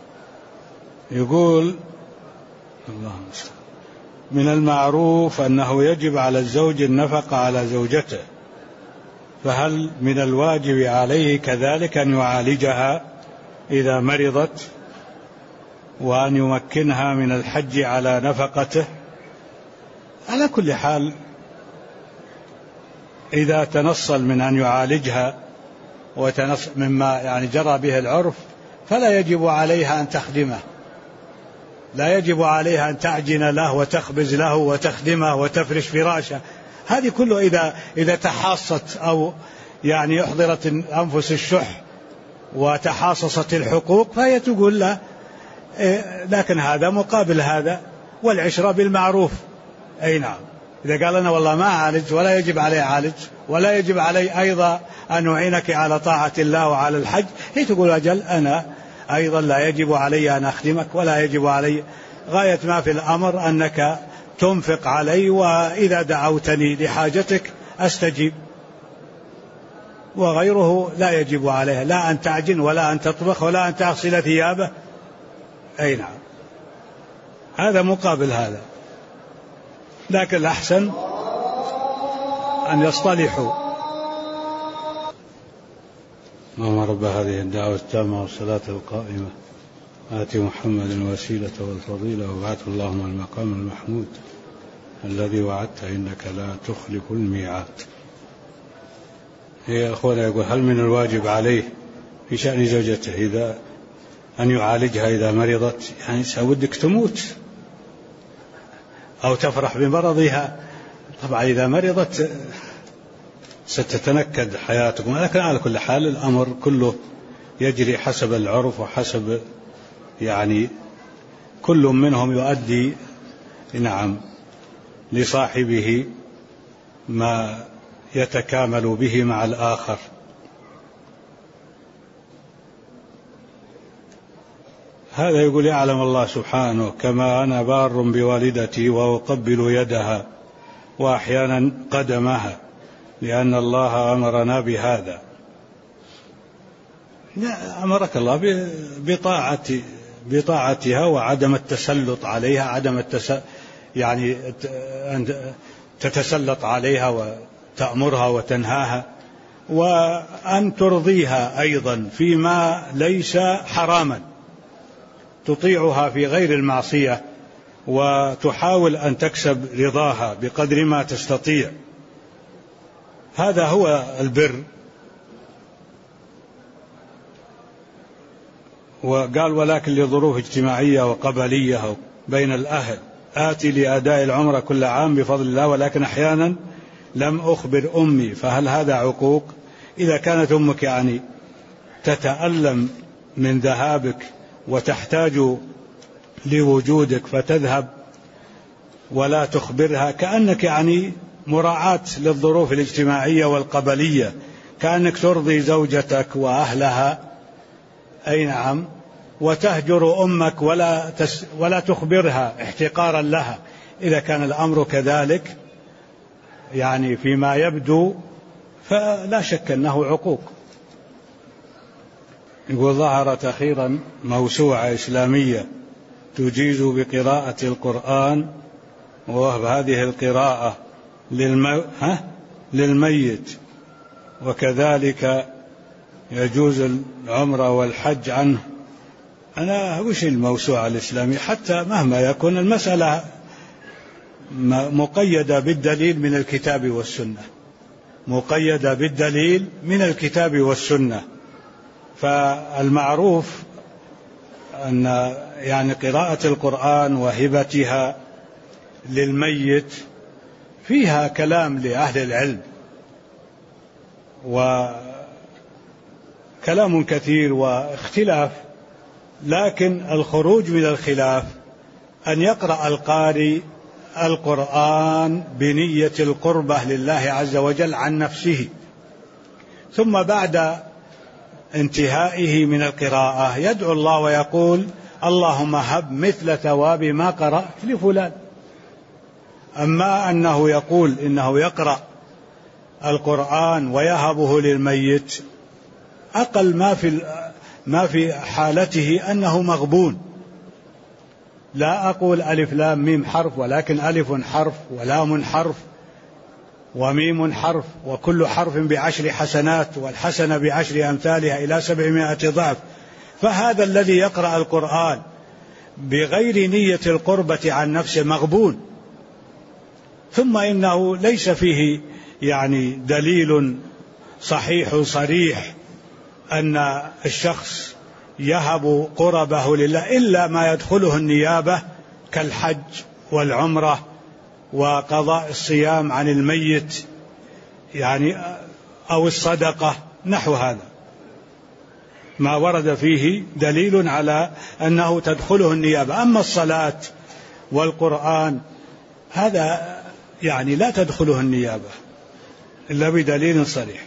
يقول اللهم صل. من المعروف أنه يجب على الزوج النفقة على زوجته، فهل من الواجب عليه كذلك أن يعالجها إذا مرضت، وأن يمكنها من الحج على نفقته؟ على كل حال إذا تنصل من أن يعالجها مما يعني جرى به العرف، فلا يجب عليها أن تخدمه، لا يجب عليها أن تعجن له وتخبز له وتخدمه وتفرش فراشه. هذه كله إذا تحاصت أو يعني أحضرت أنفس الشح وتحاصصت الحقوق فهي تقول له. لكن هذا مقابل هذا، والعشرة بالمعروف. أي نعم. إذا قال أنا والله ما أعالج ولا يجب علي أعالج ولا يجب علي أيضا أن أعينك على طاعة الله وعلى الحج، هي تقول أجل أنا أيضا لا يجب علي أن أخدمك ولا يجب علي، غاية ما في الأمر أنك تنفق علي، وإذا دعوتني لحاجتك أستجيب. وغيره لا يجب عليه لا أن تعجن ولا أن تطبخ ولا أن تغسل ثيابه. أي نعم. هذا مقابل هذا. لكن الأحسن أن يصطلحوا. اللهم رب هذه الدعوة التامة والصلاة القائمة آت محمد الوسيلة والفضيلة وابعثه اللهم المقام المحمود الذي وعدت إنك لا تخلف الميعاد. يا أخوانا، يقول: هل من الواجب عليه في شأن زوجته إذا أن يعالجها إذا مرضت؟ يعني سودك تموت أو تفرح بمرضها. طبعا إذا مرضت ستتنكد حياتكم، لكن على كل حال الأمر كله يجري حسب العرف وحسب يعني كل منهم يؤدي لصاحبه ما يتكامل به مع الآخر. هذا يقول: يعلم الله سبحانه كما أنا بار بوالدتي وأقبل يدها وأحيانا قدمها لأن الله أمرنا بهذا. أمرك الله بطاعتها وعدم التسلط عليها، يعني أن تتسلط عليها وتأمرها وتنهاها، وأن ترضيها أيضا فيما ليس حراما، تطيعها في غير المعصية وتحاول أن تكسب رضاها بقدر ما تستطيع. هذا هو البر. وقال: ولكن لظروف اجتماعية وقبلية بين الأهل آتي لأداء العمرة كل عام بفضل الله، ولكن أحيانا لم أخبر أمي، فهل هذا عقوق؟ إذا كانت أمك يعني تتألم من ذهابك وتحتاج لوجودك فتذهب ولا تخبرها، كأنك يعني مراعاة للظروف الاجتماعية والقبلية، كأنك ترضي زوجتك وأهلها، أي نعم، وتهجر أمك ولا تخبرها احتقارا لها. إذا كان الأمر كذلك يعني فيما يبدو فلا شك أنه عقوق. يقول: ظهرت أخيرا موسوعة إسلامية تجيز بقراءة القرآن، ووهب هذه القراءة للميت، وكذلك يجوز العمرة والحج عنه. أنا وش الموسوعة الإسلامية؟ حتى مهما يكون المسألة مقيدة بالدليل من الكتاب والسنة، مقيدة بالدليل من الكتاب والسنة. فالمعروف أن يعني قراءة القرآن وهبتها للميت فيها كلام لأهل العلم وكلام كثير واختلاف، لكن الخروج من الخلاف أن يقرأ القارئ القرآن بنية القربة لله عز وجل عن نفسه، ثم بعد انتهائه من القراءة يدعو الله ويقول: اللهم هب مثل ثواب ما قرأت لفلان. أما أنه يقول إنه يقرأ القرآن ويهبه للميت، أقل ما في حالته أنه مغبون. لا أقول ألف لام ميم حرف، ولكن ألف حرف ولام حرف وميم حرف، وكل حرف ب10 حسنات، والحسنة ب10 أمثالها إلى 700 ضعف. فهذا الذي يقرأ القرآن بغير نية القربة عن نفسه مغبون. ثم إنه ليس فيه يعني دليل صحيح صريح أن الشخص يهب قربه لله إلا ما يدخله النيابة كالحج والعمرة وقضاء الصيام عن الميت يعني أو الصدقة، نحو هذا ما ورد فيه دليل على أنه تدخله النيابة. أما الصلاة والقرآن هذا يعني لا تدخله النيابة إلا بدليل صريح.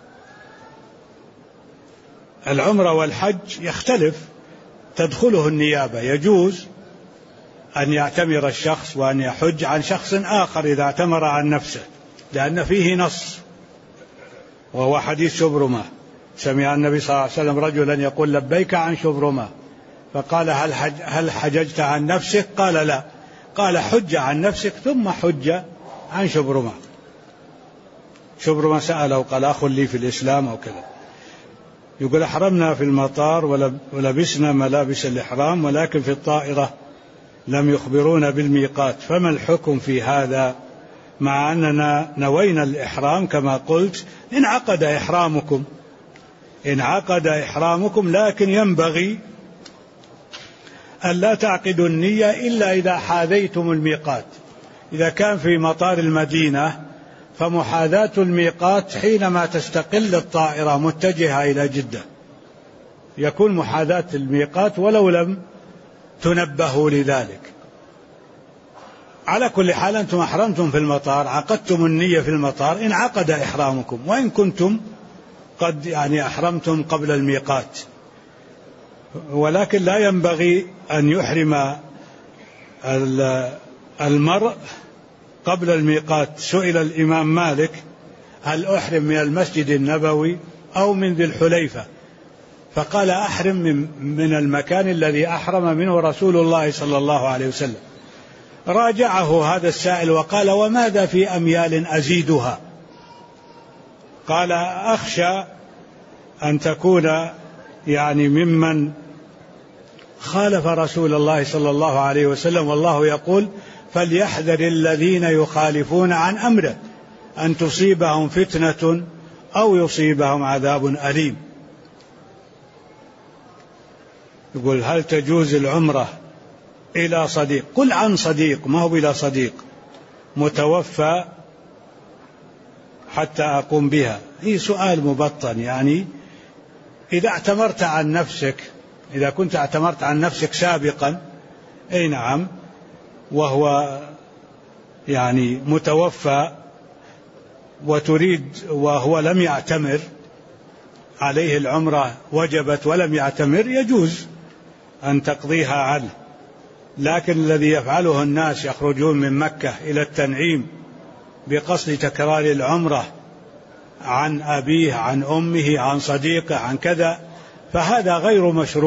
العمرة والحج يختلف، تدخله النيابة، يجوز أن يعتمر الشخص وأن يحج عن شخص آخر إذا اعتمر عن نفسه، لأن فيه نص، وهو حديث شبرمة. سمع النبي صلى الله عليه وسلم رجلا يقول: لبيك عن شبرمة، فقال: هل حججت عن نفسك؟ قال: لا. قال حج عن نفسك ثم حج عن شبرمة. شبرمة سأله قال أخ لي في الإسلام أو كذا، يقول أحرمنا في المطار ولبسنا ملابس الإحرام، ولكن في الطائرة لم يخبرونا بالميقات، فما الحكم في هذا مع أننا نوينا الإحرام كما قلت؟ انعقد إحرامكم، لكن ينبغي أن لا تعقدوا النية إلا إذا حاذيتم الميقات. إذا كان في مطار المدينة فمحاذاة الميقات حينما تستقل الطائرة متجهة إلى جدة، يكون محاذاة الميقات ولو لم تنبهوا لذلك. على كل حال أنتم أحرمتم في المطار، عقدتم النية في المطار، انعقد إحرامكم، وإن كنتم قد أحرمتم قبل الميقات. ولكن لا ينبغي أن يحرم المرء قبل الميقات. سئل الإمام مالك هل أحرم من المسجد النبوي أو من ذي الحليفة؟ فقال أحرم من المكان الذي أحرم منه رسول الله صلى الله عليه وسلم. راجعه هذا السائل وقال وماذا في أميال أزيدها؟ قال أخشى أن تكون ممن خالف رسول الله صلى الله عليه وسلم، والله يقول فليحذر الذين يخالفون عن أمره أن تصيبهم فتنة أو يصيبهم عذاب أليم. يقول هل تجوز العمرة إلى صديق؟ قل عن صديق، ما هو إلى صديق متوفى حتى أقوم بها. هي سؤال مبطن. إذا اعتمرت عن نفسك، إذا كنت اعتمرت عن نفسك سابقا أي نعم، وهو متوفى وتريد وهو لم يعتمر، عليه العمرة وجبت ولم يعتمر، يجوز أن تقضيها عنه. لكن الذي يفعله الناس يخرجون من مكة إلى التنعيم بقصد تكرار العمرة عن أبيه عن أمه عن صديقه عن كذا، فهذا غير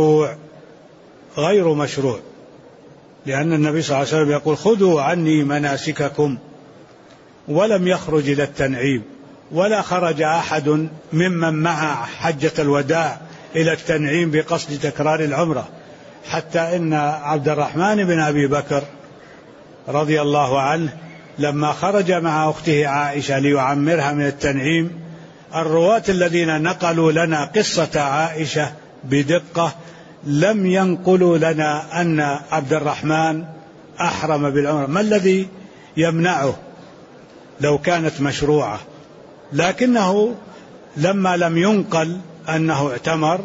مشروع، لأن النبي صلى الله عليه وسلم يقول خذوا عني مناسككم، ولم يخرج إلى التنعيم، ولا خرج أحد ممن مع حجة الوداع إلى التنعيم بقصد تكرار العمرة. حتى إن عبد الرحمن بن أبي بكر رضي الله عنه لما خرج مع أخته عائشة ليعمرها من التنعيم، الرواة الذين نقلوا لنا قصة عائشة بدقة لم ينقلوا لنا أن عبد الرحمن أحرم بالعمرة. ما الذي يمنعه لو كانت مشروعة؟ لكنه لما لم ينقل أنه اعتمر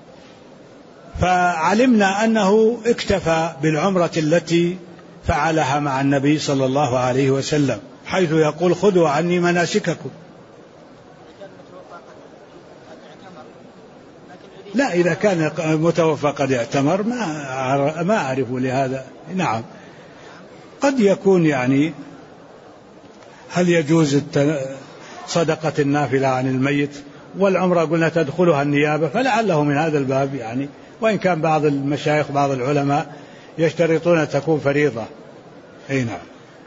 فعلمنا أنه اكتفى بالعمرة التي فعلها مع النبي صلى الله عليه وسلم، حيث يقول خذوا عني مناسككم. لا، إذا كان متوفى قد اعتمر ما أعرف لهذا. نعم، قد يكون هل يجوز صدقة النافلة عن الميت؟ والعمرة قلنا تدخلها النيابة، فلعله من هذا الباب وإن كان بعض المشايخ بعض العلماء يشترطون أن تكون فريضة. أي نعم،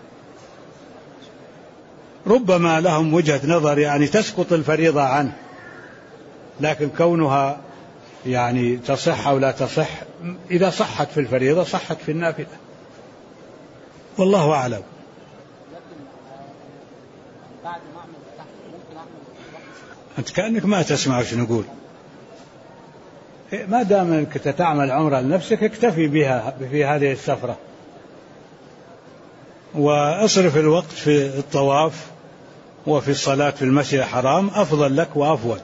ربما لهم وجهة نظر تسقط الفريضة عنه، لكن كونها تصح أو لا تصح، إذا صحت في الفريضة صحت في النافلة، والله أعلم. أنت كأنك ما تسمع وش نقول. ما دام أنك تعمل عمرة لنفسك اكتفي بها في هذه السفرة، واصرف الوقت في الطواف وفي الصلاة في المسجد الحرام، أفضل لك وأفوت.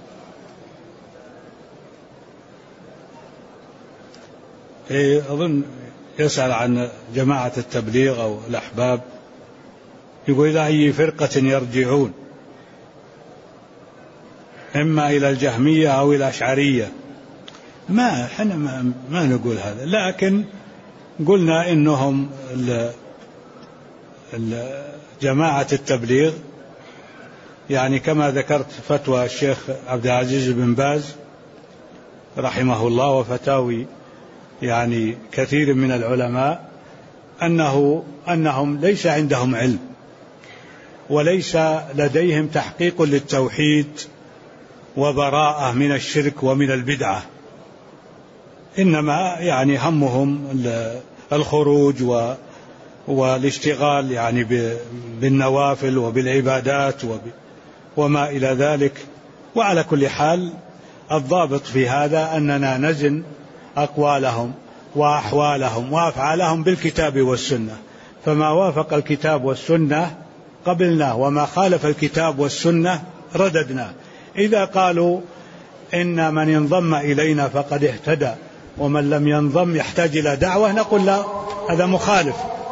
أظن يسأل عن جماعة التبليغ أو الأحباب، يقول إلى أي فرقة يرجعون، إما إلى الجهمية أو إلى الأشعرية. احنا ما نقول هذا، لكن قلنا إنهم جماعة التبليغ كما ذكرت فتوى الشيخ عبد العزيز بن باز رحمه الله وفتاوي كثير من العلماء، أنهم ليس عندهم علم وليس لديهم تحقيق للتوحيد وبراءة من الشرك ومن البدعة، إنما يعني همهم الخروج والاشتغال يعني بالنوافل وبالعبادات وما إلى ذلك. وعلى كل حال الضابط في هذا أننا نزن أقوالهم وأحوالهم وأفعالهم بالكتاب والسنة، فما وافق الكتاب والسنة قبلناه وما خالف الكتاب والسنة رددناه. إذا قالوا إن من انضم إلينا فقد اهتدى ومن لم ينضم يحتاج إلى دعوة، نقول لا، هذا مخالف،